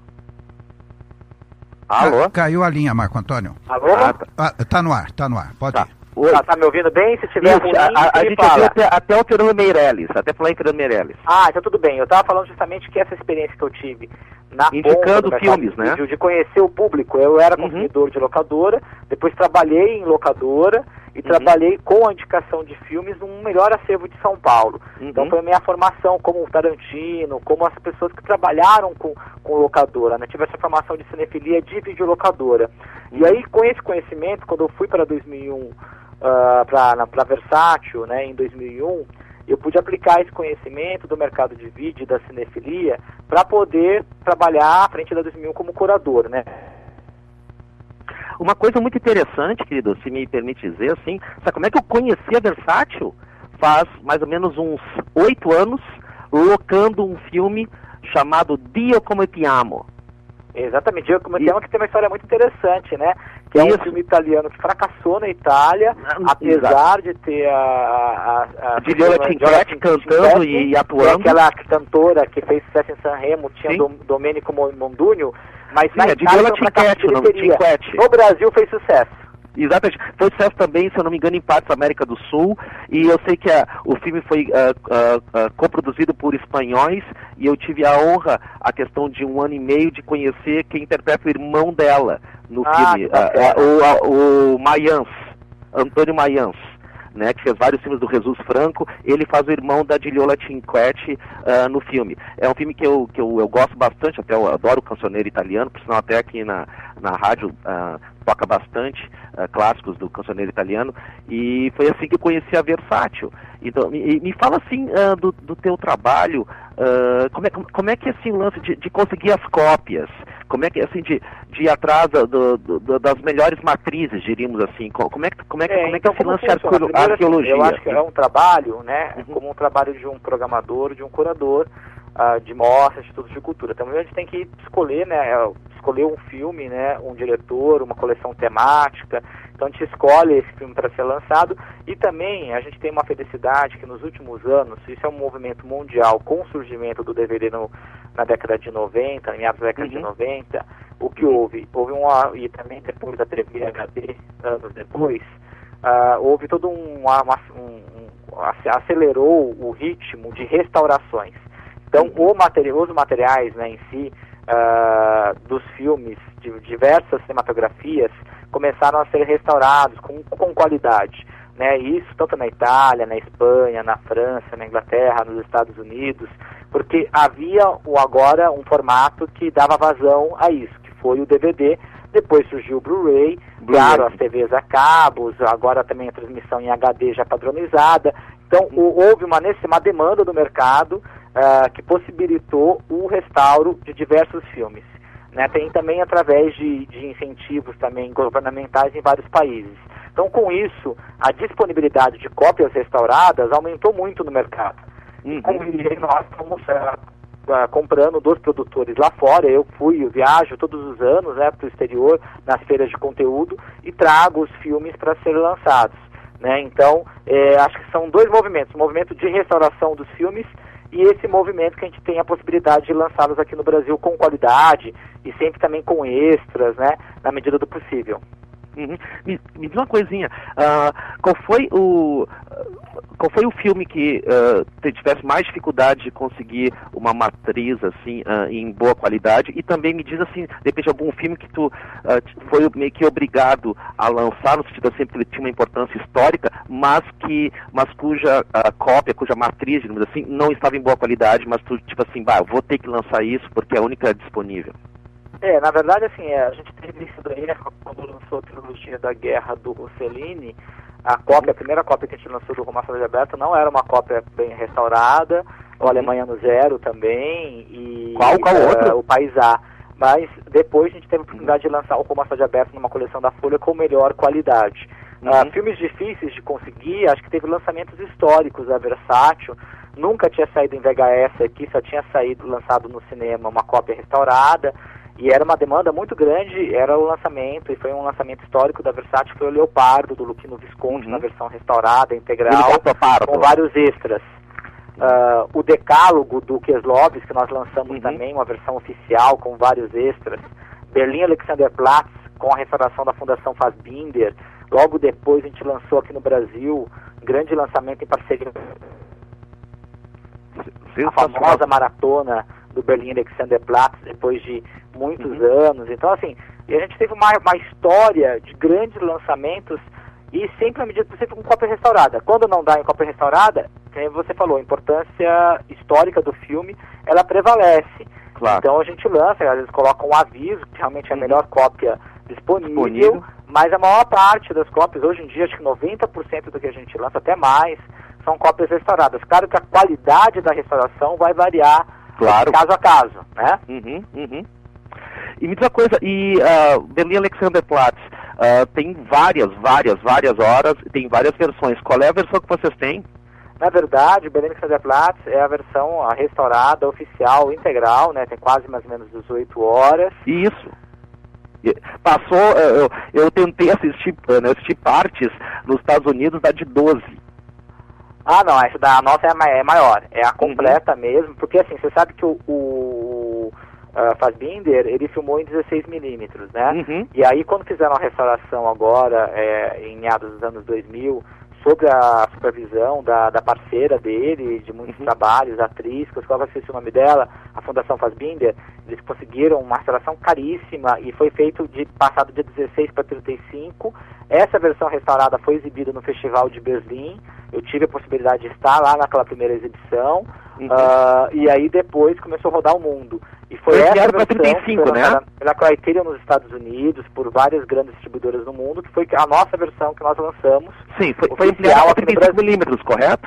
Alô? Ca- Caiu a linha, Marco Antônio. Alô? Ah, tá. Ah, tá no ar, tá no ar. Pode Tá. ir. Oi. Tá, tá me ouvindo bem? Se tiver Isso, ruim, a, a, a me gente fala. ouviu até, até o Fernando Meirelles, até falar em Fernando Meirelles. Ah, então tudo bem. Eu estava falando justamente que essa experiência que eu tive na Indicando ponta do mercado filmes, de né? vídeo, de conhecer o público. Eu era Uhum. consumidor de locadora, depois trabalhei em locadora e Uhum. trabalhei com a indicação de filmes num melhor acervo de São Paulo. Uhum. Então foi a minha formação como Tarantino, como as pessoas que trabalharam com, com locadora, né? Tive essa formação de cinefilia de videolocadora. Uhum. E aí, com esse conhecimento, quando eu fui para dois mil e um, uh, para Versátil, né, em dois mil e um, eu pude aplicar esse conhecimento do mercado de vídeo e da cinefilia para poder trabalhar à frente da dois mil e um como curador, né? Uma coisa muito interessante, querido, se me permite dizer assim, sabe como é que eu conheci a Versátil? Faz mais ou menos uns oito anos, locando um filme chamado Dio Come Ti Amo. Exatamente, Dio Come Ti Isso. Amo, que tem uma história muito interessante, né? Que é Isso. um filme italiano que fracassou na Itália, Ah, apesar de ter a... a, a, a De Viola Cinquetti cantando e, e atuando. que é aquela cantora que fez sucesso em Sanremo, tinha Sim. Dom, Domenico Mondugno, mas Sim, na é de Itália Viola foi um fracasso de Cinquetti, o nome, bilheteria. Cinquetti. No Brasil fez sucesso. Exatamente. Foi sucesso também, se eu não me engano, em partes da América do Sul. E eu sei que a, o filme foi uh, uh, uh, coproduzido por espanhóis. E eu tive a honra, a questão de um ano e meio, de conhecer quem interpreta o irmão dela no Ah, filme. que bacana. Uh, uh, o, o Mayans, Antônio Mayans, né, que fez vários filmes do Jesus Franco. Ele faz o irmão da Viola Cinquetti uh, no filme. É um filme que eu, que eu, eu gosto bastante, até eu adoro o cancioneiro italiano, por sinal até aqui na, na rádio uh, toca bastante uh, clássicos do cancioneiro italiano, e foi assim que eu conheci a Versátil. Então, me, me fala assim uh, do, do teu trabalho, uh, como, é, como é que é assim o lance de, de conseguir as cópias? Como é que, assim, de, de ir atrás do, do, das melhores matrizes, diríamos assim? Como é que, como é que, É, como é que então, se como lança funciona? a Primeiro, arqueologia? assim, eu acho que é um trabalho, né, Uhum. como um trabalho de um programador, de um curador, uh, de mostras, de estudos de cultura. Também a gente tem que escolher, né, escolher um filme, né, um diretor, uma coleção temática. Então a gente escolhe esse filme para ser lançado, e também a gente tem uma felicidade que nos últimos anos, isso é um movimento mundial, com o surgimento do D V D no, na década de noventa, em meados da década Uhum. de noventa, o que houve? Houve uma, e também depois da T V H D, anos depois, uh, houve todo um, uma, um, um, acelerou o ritmo de restaurações. Então o materi os materiais, né, em si, uh, dos filmes, de diversas cinematografias, começaram a ser restaurados com, com qualidade, né? Isso tanto na Itália, na Espanha, na França, na Inglaterra, nos Estados Unidos, porque havia o, agora um formato que dava vazão a isso, que foi o D V D. Depois surgiu o Blu-ray, claro, as T Vs a cabos, agora também a transmissão em H D já padronizada. Então o, houve uma, uma demanda do mercado uh, que possibilitou o restauro de diversos filmes. Né, tem também através de, de incentivos também governamentais em vários países. Então, com isso, a disponibilidade de cópias restauradas aumentou muito no mercado. Uhum. E com isso, nós estamos uh, uh, comprando dos produtores lá fora. Eu fui, eu viajo todos os anos, né, para o exterior, nas feiras de conteúdo, e trago os filmes para serem lançados. Né? Então, é, acho que são dois movimentos. O movimento de restauração dos filmes e esse movimento que a gente tem a possibilidade de lançá-los aqui no Brasil com qualidade e sempre também com extras, né, na medida do possível. Uhum. Me, me diz uma coisinha, uh, qual foi o qual foi o filme que uh, tivesse mais dificuldade de conseguir uma matriz assim uh, em boa qualidade? E também me diz assim, de repente algum filme que tu uh, foi meio que obrigado a lançar, no sentido assim, porque ele tinha uma importância histórica, mas que mas cuja uh, cópia, cuja matriz, digamos assim, não estava em boa qualidade, mas tu tipo assim, bah, eu vou ter que lançar isso porque é a única disponível. É, na verdade, assim, é, a gente teve isso daí, né, quando lançou a trilogia da Guerra do Rossellini. A cópia, a primeira cópia que a gente lançou do Rumo à Cidade Aberta não era uma cópia bem restaurada, o Alemanha no Zero também, e qual, qual uh, outro? o País A. Mas depois a gente teve a oportunidade de lançar o Rumo à Cidade Aberta numa coleção da Folha com melhor qualidade. Uhum. Uh, filmes difíceis de conseguir, acho que teve lançamentos históricos da Versátil. Nunca tinha saído em V H S aqui, só tinha saído lançado no cinema uma cópia restaurada. E era uma demanda muito grande, era o lançamento, e foi um lançamento histórico da Versátil, foi o Leopardo, do Luquino Visconti, uhum. na versão restaurada, integral, com vários extras. Uh, o Decálogo, do Kieslowski, que nós lançamos uhum. também, uma versão oficial, com vários extras. Berlim Alexanderplatz, com a restauração da Fundação Fassbinder. Logo depois a gente lançou aqui no Brasil, grande lançamento em parceria com a famosa maratona do Berlim Alexanderplatz, depois de muitos uhum. anos. Então, assim, e a gente teve uma, uma história de grandes lançamentos e sempre à medida possível com cópia restaurada. Quando não dá em cópia restaurada, como você falou, a importância histórica do filme, ela prevalece. Claro. Então a gente lança, às vezes coloca um aviso, que realmente é a melhor cópia disponível, disponível, mas a maior parte das cópias, hoje em dia, acho que noventa por cento do que a gente lança, até mais, são cópias restauradas. Claro que a qualidade da restauração vai variar, claro, caso a caso, né? Uhum, uhum. E me diz uma coisa, e uh, Berlim Alexanderplatz uh, tem várias, várias, várias horas, tem várias versões. Qual é a versão que vocês têm? Na verdade, o Berlim Alexanderplatz é a versão a restaurada, oficial, integral, né? Tem quase mais ou menos dezoito horas. Isso. Passou, eu, eu tentei assistir, né, assistir partes nos Estados Unidos da de doze. Ah, não, essa da nossa é, é maior, é a completa uhum. mesmo, porque assim, você sabe que o, o uh, Fassbinder, ele filmou em dezesseis milímetros, né? Uhum. E aí, quando fizeram a restauração agora, é, em meados dos anos dois mil, sob a supervisão da, da parceira dele, de muitos uhum. trabalhos, a atriz, que eu esqueci o nome dela, a Fundação Fassbinder, eles conseguiram uma restauração caríssima e foi feito de passado de dezesseis para trinta e cinco. Essa versão restaurada foi exibida no Festival de Berlim. Eu tive a possibilidade de estar lá naquela primeira exibição. Uhum. Uh, e aí depois começou a rodar o mundo. E foi, foi essa versão trinta e cinco, né? pela, pela Criterion nos Estados Unidos, por várias grandes distribuidoras no mundo, que foi a nossa versão que nós lançamos. Sim, foi, foi ampliada a trinta e cinco milímetros, correto?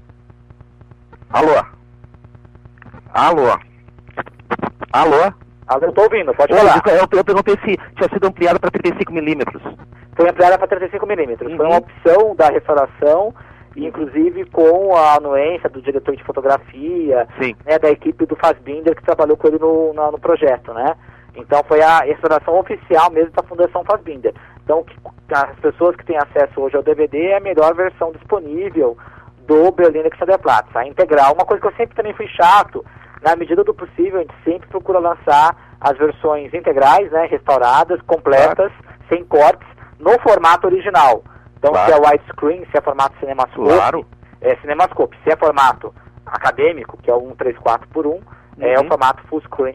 Alô? Alô? Alô? Alô, eu tô ouvindo, pode Eu, falar. eu, eu perguntei se tinha sido ampliada para trinta e cinco milímetros. Foi ampliada para trinta e cinco milímetros. Uhum. Foi uma opção da restauração, inclusive com a anuência do diretor de fotografia, né, da equipe do Fassbinder, que trabalhou com ele no, no, no projeto, né? Então foi a restauração oficial mesmo da Fundação Fassbinder. Então que, as pessoas que têm acesso hoje ao D V D é a melhor versão disponível do Berliner Extraderplatz, a integral. Uma coisa que eu sempre também fui chato, na medida do possível, a gente sempre procura lançar as versões integrais, né, restauradas, completas, claro, sem cortes, no formato original. Então, claro, se é widescreen, se é formato CinemaScope, claro, é CinemaScope. Se é formato acadêmico, que é o cento e trinta e quatro por um, uhum, é o formato full screen.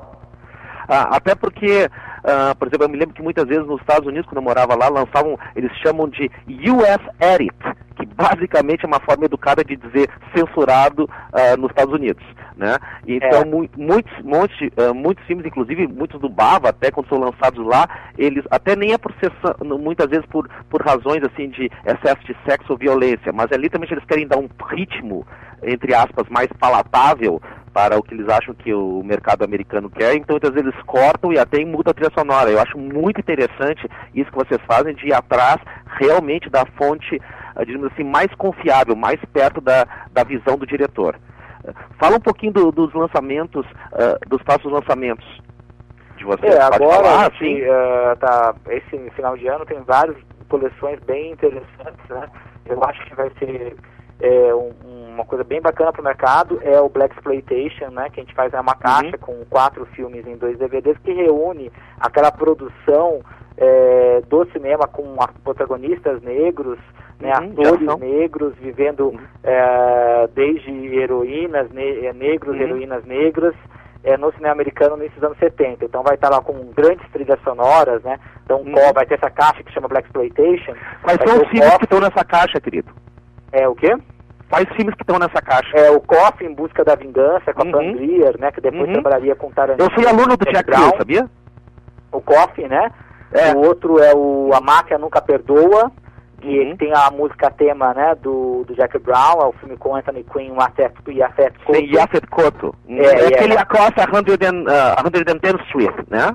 Ah, até porque, uh, por exemplo, eu me lembro que muitas vezes nos Estados Unidos, quando eu morava lá, lançavam, eles chamam de U S Edit, que basicamente é uma forma educada de dizer censurado uh, nos Estados Unidos, né? Então, é. mu muitos, muitos, uh, muitos filmes, inclusive muitos do Bava, até quando são lançados lá, eles, até nem é por sessão, muitas vezes por, por razões, assim, de excesso de sexo ou violência, mas é literalmente eles querem dar um ritmo, entre aspas, mais palatável para o que eles acham que o mercado americano quer, então muitas vezes eles cortam e até mudam a trilha sonora. Eu acho muito interessante isso que vocês fazem, de ir atrás realmente da fonte, digamos assim, mais confiável, mais perto da, da visão do diretor. Fala um pouquinho do, dos lançamentos, uh, dos próximos lançamentos de vocês. É, Pode agora, falar, assim, uh, tá, esse final de ano tem várias coleções bem interessantes, né? Eu acho que vai ser é, um, uma coisa bem bacana para o mercado, é o Blaxploitation, né? Que a gente faz uma caixa, uhum, com quatro filmes em dois D V Ds, que reúne aquela produção é, do cinema com protagonistas negros, né, uhum, atores negros, vivendo uhum, é, desde heroínas, ne negros, uhum, heroínas negras, é, no cinema americano nesses anos setenta. Então vai estar lá com grandes trilhas sonoras, né? Então uhum, vai ter essa caixa que chama Blaxploitation. Quais são os filmes que estão nessa caixa, querido? É o quê? Quais filmes que estão nessa caixa? É o Coffee em Busca da Vingança, com, uhum, a Pam Grier, né? Que depois, uhum, trabalharia com Tarantino. Eu fui aluno do Jack Brown, sabia? O Coffee, né? É. O outro é o A Máfia Nunca Perdoa, que uhum, tem a música tema, né, do, do Jack Brown, é o filme com Anthony Quinn e Yafet Koto. Sim, Yafet Koto. É, é aquele é. Across one hundred tenth Street, né?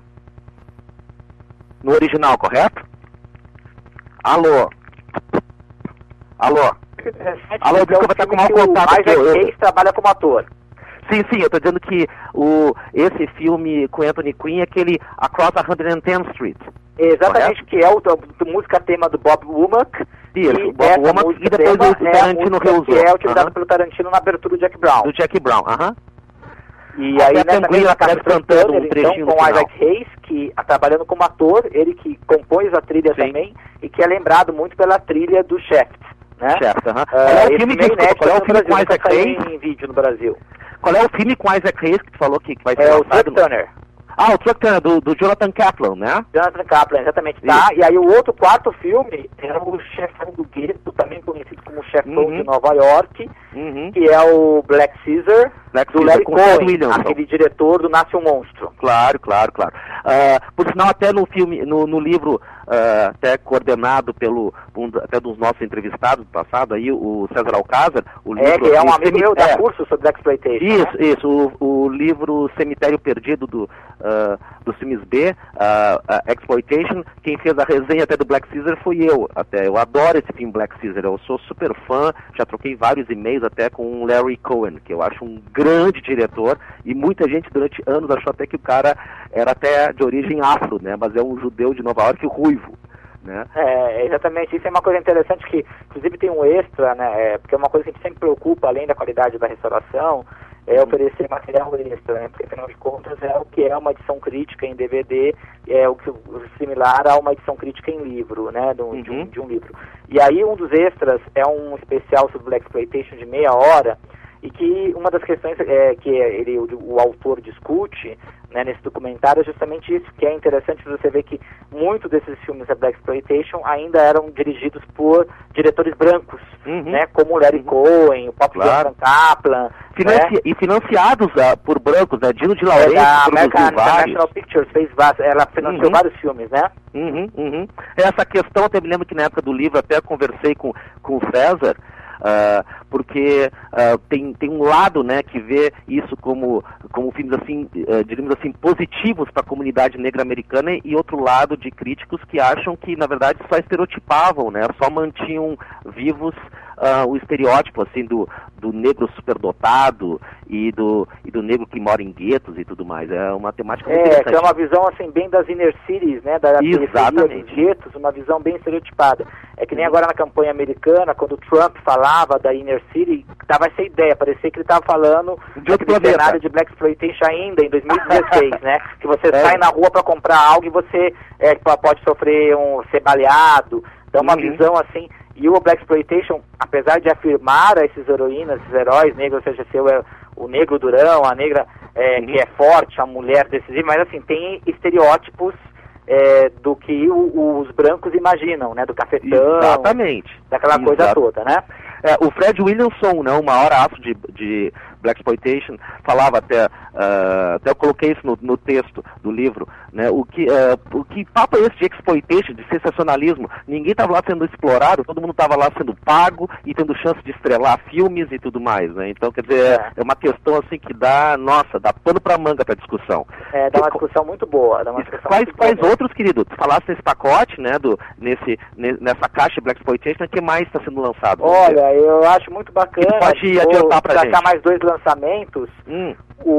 No original, correto? Alô? Alô? Alô, desculpa, tá com mau contato aqui. O Isaac Hayes trabalha como ator. Sim, sim, eu tô dizendo que o, esse filme com Anthony Quinn é aquele Across one hundred tenth Street. Exatamente, correto? Que é o a música tema do Bob Womack. Isso, e Bob Womack, e depois o Tarantino reusou. Que é utilizado uh-huh, pelo Tarantino na abertura do Jack Brown. Do Jack Brown, aham. Uh-huh. E aí, nessa mesma caixa cantando, um então, com o Isaac Hayes, que tá trabalhando como ator, ele que compôs a trilha, sim, também, e que é lembrado muito pela trilha do Shaft, né? Shaft, aham. Uh, qual é o filme, de, qual é o filme com Isaac Hayes? Em vídeo no Brasil. Qual é o filme com Isaac Hayes que tu falou que, que vai ser É lançado? o Truck Turner. Ah, o Truck Turner, do, do Jonathan Kaplan, né? Jonathan Kaplan, exatamente. Tá? E aí o outro, quarto filme, era o Chefão do Gueto, também conhecido como Chefão, uhum, de Nova York, uhum, que é o Black Caesar, Black do Larry Cohen, aquele diretor do Nasce um Monstro. Claro, claro, claro. Uh, por sinal, até no filme, no, no livro, uh, até coordenado pelo, um, até dos nossos entrevistados do passado, aí, o César Alcázar, o livro... É, que é um amigo meu, dá curso sobre Blaxploitation. Isso, né? isso, o, o livro Cemitério Perdido do, uh, dos filmes B, uh, uh, Exploitation, quem fez a resenha até do Black Caesar foi eu, até, eu adoro esse filme Black Caesar, eu sou super fã, já troquei vários e-mails até com o Larry Cohen, que eu acho um grande diretor, e muita gente durante anos achou até que o cara era até de origem afro, né, mas é um judeu de Nova York ruivo, né. É, exatamente, isso é uma coisa interessante que, inclusive tem um extra, né, é, porque é uma coisa que a gente sempre preocupa, além da qualidade da restauração, é oferecer material extra, né, porque afinal de contas é o que é uma edição crítica em D V D, é o que similar a uma edição crítica em livro, né, de um, uhum, de um, de um livro. E aí um dos extras é um especial sobre Blaxploitation de meia hora, e que uma das questões é, que ele, o, o autor discute, né, nesse documentário é justamente isso, que é interessante você ver que muitos desses filmes da Blaxploitation ainda eram dirigidos por diretores brancos, uhum, né, como o Larry uhum, Cohen, o próprio claro, Jonathan Kaplan. Financi né? E financiados uh, por brancos, né? Dino de Laurentiis, é, a American International Pictures fez vários, ela financiou, uhum, vários filmes, né? Uhum, uhum. Essa questão, até me lembro que na época do livro até conversei com, com o César, uh, porque uh, tem, tem um lado, né, que vê isso como, como filmes assim, uh, digamos assim, positivos para a comunidade negra americana, e outro lado de críticos que acham que, na verdade, só estereotipavam, né, só mantinham vivos uh, o estereótipo, assim, do, do negro superdotado e do, e do negro que mora em guetos e tudo mais. É uma temática muito É, interessante. que é uma visão, assim, bem das inner cities, né, da periferia dos guetos, uma visão bem estereotipada. É que nem agora na campanha americana, quando o Trump falava da inner city, dava essa ideia, parecia que ele estava falando de outro cenário de Blaxploitation ainda, em dois mil e dezesseis, né, que você é. sai na rua para comprar algo e você é, pode sofrer um, ser baleado, dá uma uhum. visão assim. E o Blaxploitation, apesar de afirmar a esses heroínas, esses heróis negros, ou seja, ser o, o negro durão, a negra é, uhum. que é forte, a mulher decisiva, mas assim, tem estereótipos é, do que o, os brancos imaginam, né, do cafetão, exatamente, daquela Exato. coisa toda, né? É, o Fred Williamson, né, o maior astro de, de Blaxploitation, falava até, uh, até eu coloquei isso no, no texto do livro, né, o que, uh, o que papo é esse de exploitation, de sensacionalismo? Ninguém estava lá sendo explorado, todo mundo estava lá sendo pago e tendo chance de estrelar filmes e tudo mais, né? Então, quer dizer, é, é uma questão assim que dá, nossa, dá pano pra manga pra discussão. É, dá uma discussão muito boa. Dá uma discussão quais muito quais boa outros, querido? Tu falaste nesse pacote, né, do, nesse, nessa caixa de Blaxploitation, o que mais está sendo lançado? Olha, eu acho muito bacana. Pode adiantar pra gente. mais dois lançamentos. Hum.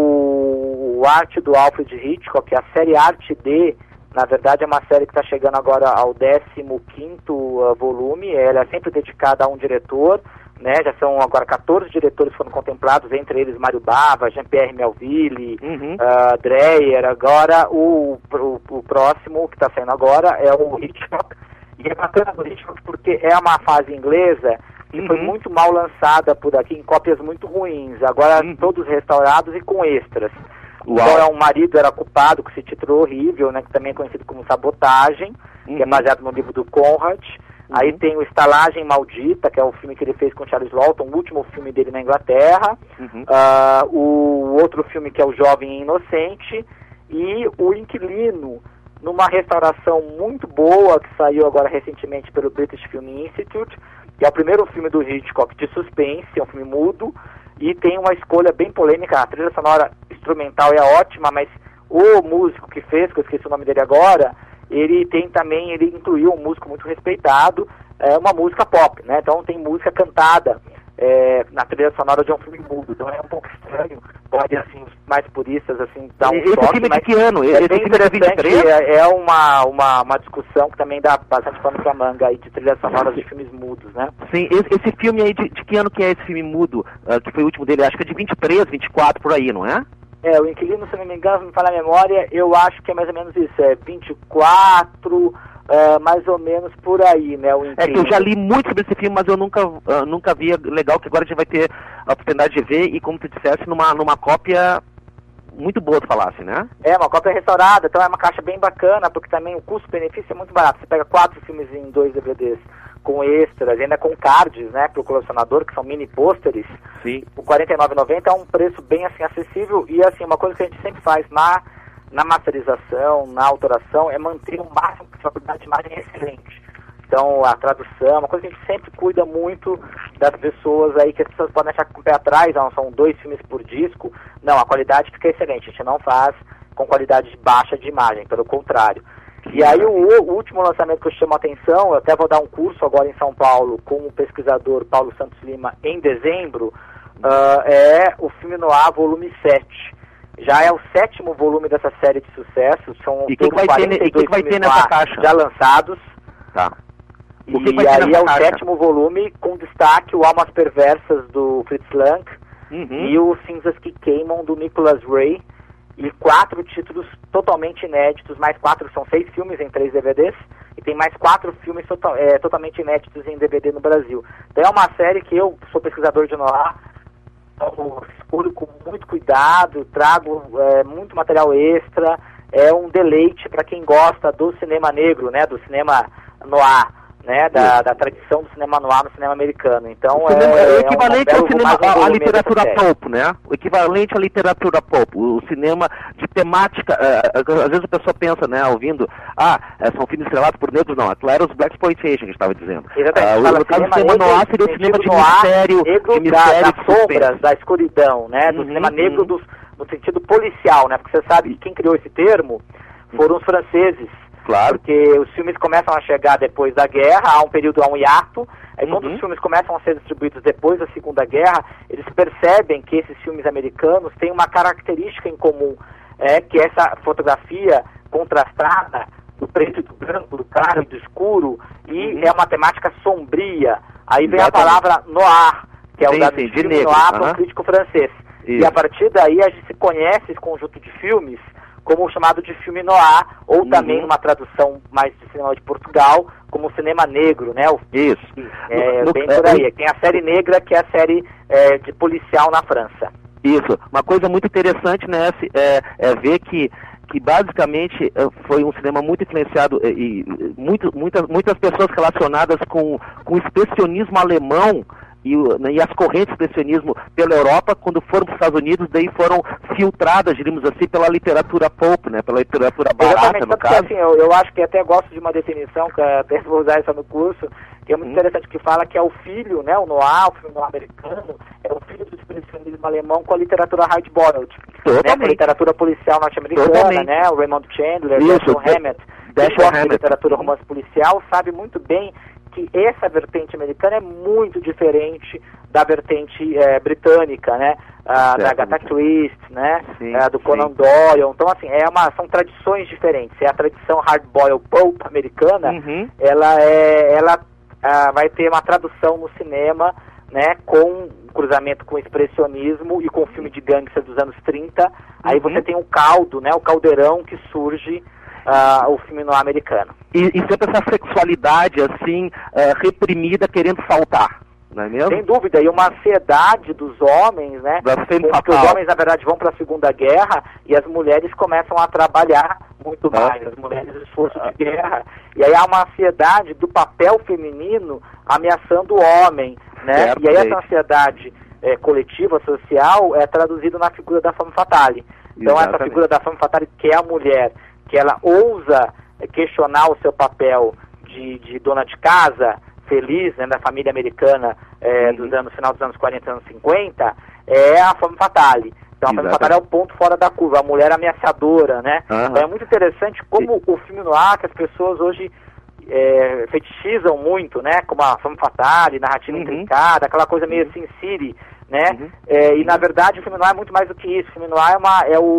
O, o Arte do Alfred Hitchcock, a série Arte D, na verdade é uma série que está chegando agora ao décimo quinto uh, volume. Ela é sempre dedicada a um diretor, né? Já são agora quatorze diretores que foram contemplados, entre eles Mário Bava, Jean-Pierre Melville, uhum. uh, Dreyer. Agora o, o, o próximo que está saindo agora é o Hitchcock. E é bacana do Hitchcock porque é uma fase inglesa que uhum. foi muito mal lançada por aqui, em cópias muito ruins. Agora uhum. todos restaurados e com extras. Uau. Então é um marido era culpado com esse título horrível, né, que também é conhecido como Sabotagem, uhum. que é baseado no livro do Conrad. Uhum. Aí tem o Estalagem Maldita, que é o filme que ele fez com Charles Lawton, o último filme dele na Inglaterra. Uhum. Uh, o outro filme que é o Jovem Inocente. E o Inquilino, numa restauração muito boa, que saiu agora recentemente pelo British Film Institute, que é o primeiro filme do Hitchcock de suspense, é um filme mudo, e tem uma escolha bem polêmica. A trilha sonora instrumental é ótima, mas o músico que fez, que eu esqueci o nome dele agora, ele tem também, ele incluiu um músico muito respeitado, é uma música pop, né? Então tem música cantada é, na trilha sonora de um filme mudo, então é um pouco estranho, pode, assim, os mais puristas, assim, dar um esse choque, filme mas de que ano? é esse bem interessante, é, é uma, uma, uma discussão que também dá bastante pano pra manga aí, de trilhas sonoras de filmes mudos, né? Sim, esse, esse filme aí, de, de que ano que é esse filme mudo, uh, que foi o último dele? Acho que é de vinte e três, vinte e quatro, por aí, não é? É, o Inquilino, se não me engano, se me falar a memória, eu acho que é mais ou menos isso, é vinte e quatro, uh, mais ou menos por aí, né, o Inquilino. É que eu já li muito sobre esse filme, mas eu nunca, uh, nunca vi, legal que agora a gente vai ter a oportunidade de ver, e como tu disseste, numa, numa cópia muito boa, tu falasse, né? É, uma cópia restaurada, então é uma caixa bem bacana, porque também o custo-benefício é muito barato, você pega quatro filmes em dois D V Ds, com extras, ainda com cards, né, para o colecionador, que são mini pôsteres. Sim. O quarenta e nove reais e noventa centavos é um preço bem assim acessível, e assim, uma coisa que a gente sempre faz na, na masterização, na autoração, é manter o máximo que a qualidade de imagem é excelente. Então, a tradução, uma coisa que a gente sempre cuida muito das pessoas aí, que as pessoas podem achar que com o pé atrás, não, são dois filmes por disco. Não, a qualidade fica excelente, a gente não faz com qualidade baixa de imagem, pelo contrário. E aí o, o último lançamento que eu chamo a atenção, eu até vou dar um curso agora em São Paulo com o pesquisador Paulo Santos Lima em dezembro, uh, é o filme Noir volume sete. Já é o sétimo volume dessa série de sucessos, são e que vai ter, e que vai ter nessa caixa? Já lançados. Tá. O que e aí é o caixa? Sétimo volume, com destaque o Almas Perversas do Fritz Lang, uhum. e o Cinzas que Queimam do Nicholas Ray. E quatro títulos totalmente inéditos, mais quatro, são seis filmes em três D V Ds, e tem mais quatro filmes total, é, totalmente inéditos em D V D no Brasil. Então é uma série que eu sou pesquisador de noir, escolho com muito cuidado, trago é, muito material extra, é um deleite para quem gosta do cinema negro, né, do cinema noir. né, da, da tradição do cinema noir no cinema americano. Então, o, cinema, é, é o equivalente é um, ao cinema, um à literatura pulp, né? O equivalente à literatura pulp, o cinema de temática, uh, às vezes a pessoa pensa, né, ouvindo, ah, são filmes estrelados por negros, não, aquilo era os Blaxploitation que a gente estava dizendo. Exatamente. Uh, no caso do cinema noir seria o cinema de mistério, negro de mistério, da, das sombras, da escuridão, né, do uhum, cinema negro uhum. dos, no sentido policial, né, porque você sabe que quem criou esse termo foram os franceses. Claro. Porque os filmes começam a chegar depois da guerra, há um período, há um hiato, aí quando uhum. os filmes começam a ser distribuídos depois da Segunda Guerra, eles percebem que esses filmes americanos têm uma característica em comum, é que essa fotografia contrastada do preto e do branco, do claro e do escuro, e uhum. é uma temática sombria. Aí vem Exatamente. a palavra noir, que é sim, o dado sim, de de filme negro. noir Uhum. para um crítico francês. Isso. E a partir daí a gente se conhece esse conjunto de filmes como o chamado de filme noir, ou uhum. também numa tradução mais de cinema de Portugal, como cinema negro, né? O, Isso. É, no, no, bem por aí. Tem a série negra, que é a série é, de policial na França. Isso. Uma coisa muito interessante, né, é, é ver que que basicamente foi um cinema muito influenciado e muito, muitas, muitas pessoas relacionadas com, com o expressionismo alemão e, e as correntes de expressionismo pela Europa, quando foram para os Estados Unidos, daí foram filtradas, diríamos assim, pela literatura pulp, né, pela literatura barata, Exatamente, no tanto caso. que assim, eu, eu acho que até gosto de uma definição, que até vou usar isso no curso, que é muito hum. interessante, que fala que é o filho, né, o noir, o filme noir americano, é o filho do expressionismo alemão com a literatura hard-boiled, né, com a literatura policial norte-americana, né, o Raymond Chandler, o Dashiell Hammett, quem gosta de literatura romance policial sabe muito bem que essa vertente americana é muito diferente da vertente é, britânica, né, ah, da Agatha Christie, né, sim, ah, do Conan sim. Doyle. Então, assim, é uma, são tradições diferentes. É a tradição hard-boiled pulp americana, uhum. ela, é, ela ah, vai ter uma tradução no cinema, né, com cruzamento com o expressionismo e com o filme de gangster dos anos trinta. Uhum. Aí você tem um caldo, né, o caldeirão que surge Uh, o filme noir americano. E, e sempre essa sexualidade, assim, uh, reprimida, querendo saltar, não é mesmo? Sem dúvida, e uma ansiedade dos homens, né? Porque os homens, na verdade, vão para a Segunda Guerra e as mulheres começam a trabalhar muito ah. mais, as mulheres esforço de guerra. E aí há uma ansiedade do papel feminino ameaçando o homem, né? Certo, e aí essa ansiedade é, coletiva, social, é traduzida na figura da femme fatale. Então Exatamente. Essa figura da femme fatale, que é a mulher, que ela ousa questionar o seu papel de, de dona de casa, feliz, né, da família americana é, uhum. dos anos, final dos anos quarenta, anos cinquenta, é a femme fatale. Então a femme fatale é o ponto fora da curva, a mulher ameaçadora, né? Uhum. Então é muito interessante como Sim. o filme noir, que as pessoas hoje é, fetichizam muito, né? Como a femme fatale, narrativa uhum. intrincada, aquela coisa meio Sin City, né? Uhum. É, e na verdade o filme noir é muito mais do que isso. O filme noir é, uma, é o,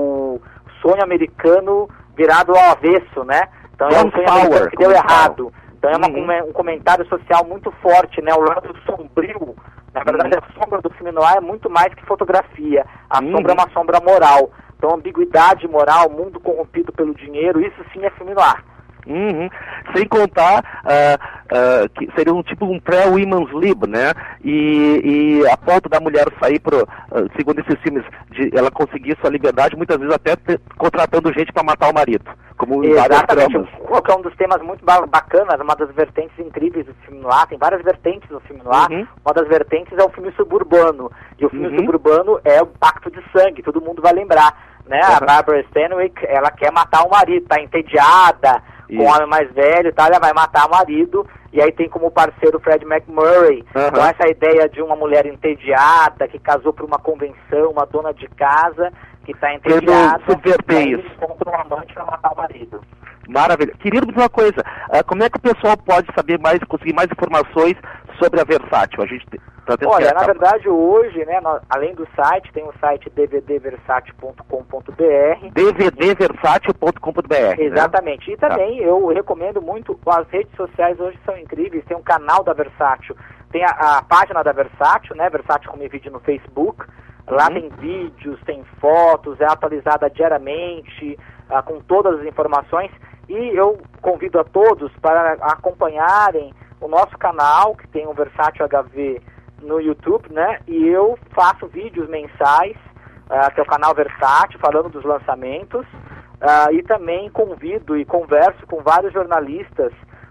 o sonho americano virado ao avesso, né? Então é um sonho americano que deu errado. Então é uma, uhum. um comentário social muito forte, né? O lado sombrio, na verdade uhum. a sombra do filme noir é muito mais que fotografia. A uhum. sombra é uma sombra moral. Então ambiguidade moral, mundo corrompido pelo dinheiro, isso sim é filme noir. Uhum. Sem contar uh, uh, que seria um tipo um pré-women's lib, né? E, e a ponto da mulher sair pro, uh, segundo esses filmes, de ela conseguir sua liberdade, muitas vezes até ter, contratando gente para matar o marido. Como Exatamente. É um dos temas muito bacanas, uma das vertentes incríveis do filme noir. Tem várias vertentes do filme noir. Uhum. Uma das vertentes é o filme suburbano. E o filme uhum. suburbano é o Pacto de Sangue, todo mundo vai lembrar, né? Uhum. A Barbara Stanwyck, ela quer matar o marido, tá entediada com o homem mais velho, tá? Ela vai matar o marido, e aí tem como parceiro o Fred McMurray. Uhum. Então essa ideia de uma mulher entediada, que casou por uma convenção, uma dona de casa, que está entediada, e aí eles encontram um amante para matar o marido. Maravilha. Queria dizer uma coisa, uh, como é que o pessoal pode saber mais, conseguir mais informações sobre a Versátil? A gente tá Olha, na verdade hoje, né, nós, além do site, tem o site d v d versátil ponto com ponto b r. d v d versátil ponto com ponto b r. Exatamente. Né? E também tá. eu recomendo muito, as redes sociais hoje são incríveis, tem um canal da Versátil, tem a, a página da Versátil, né, Versátil Home Video no Facebook. Lá uhum. tem vídeos, tem fotos, é atualizada diariamente, ah, com todas as informações. E eu convido a todos para acompanharem o nosso canal, que tem o Versátil H V no YouTube, né? E eu faço vídeos mensais, uh, que é o canal Versátil, falando dos lançamentos. Uh, e também convido e converso com vários jornalistas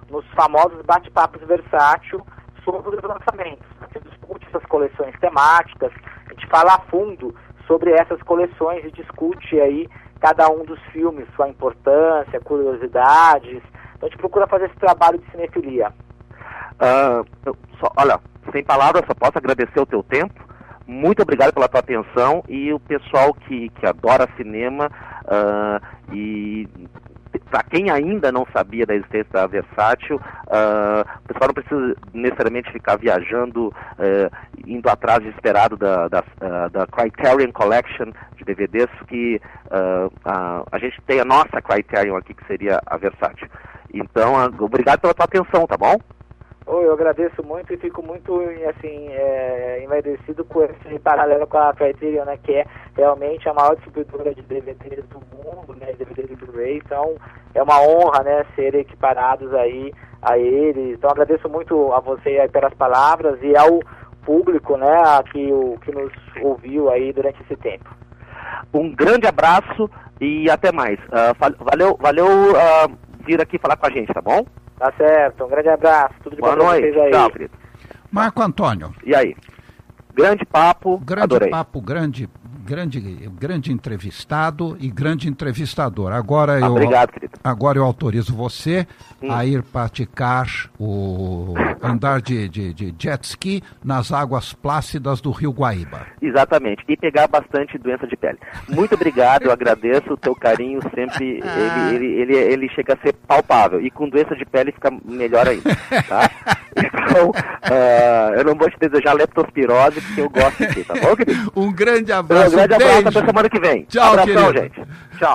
nos famosos bate-papos Versátil sobre os lançamentos. A gente discute essas coleções temáticas, a gente fala a fundo sobre essas coleções e discute aí cada um dos filmes, sua importância, curiosidades. Então a gente procura fazer esse trabalho de cinefilia. Uh, só, olha, sem palavras, só posso agradecer o teu tempo. Muito obrigado pela tua atenção, e o pessoal que, que adora cinema, uh, e para quem ainda não sabia da existência da Versátil, uh, o pessoal não precisa necessariamente ficar viajando, uh, indo atrás desesperado da, da, uh, da Criterion Collection de D V Ds, que uh, a, a gente tem a nossa Criterion aqui, que seria a Versátil. Então, uh, obrigado pela tua atenção, tá bom? Oh, eu agradeço muito e fico muito, assim, é, envaidecido com esse paralelo com a Criterion, né, que é realmente a maior distribuidora de D V Ds do mundo, né, D V Ds e Blu-ray. Então é uma honra, né, ser equiparados aí a eles. Então agradeço muito a você aí pelas palavras e ao público, né, a que, o, que nos ouviu aí durante esse tempo. Um grande abraço e até mais. Uh, valeu, valeu uh, vir aqui falar com a gente, tá bom? Tá certo, um grande abraço, tudo de bom pra vocês aí. Tchau, querido. Marco Antônio. E aí? Grande papo, grande adorei. papo, grande, grande, grande entrevistado e grande entrevistador. Agora eu, Obrigado, querido. Agora eu autorizo você hum. a ir praticar o andar de, de, de jet ski nas águas plácidas do Rio Guaíba. Exatamente, e pegar bastante doença de pele. Muito obrigado, eu agradeço o teu carinho sempre, ele, ele, ele, ele chega a ser palpável, e com doença de pele fica melhor ainda, tá? Então, uh, eu não vou te desejar leptospirose, porque eu gosto de ti, tá bom, querido? Um grande abraço, um grande beijo. abraço, até semana que vem. Tchau, Abração, querido. gente. Tchau.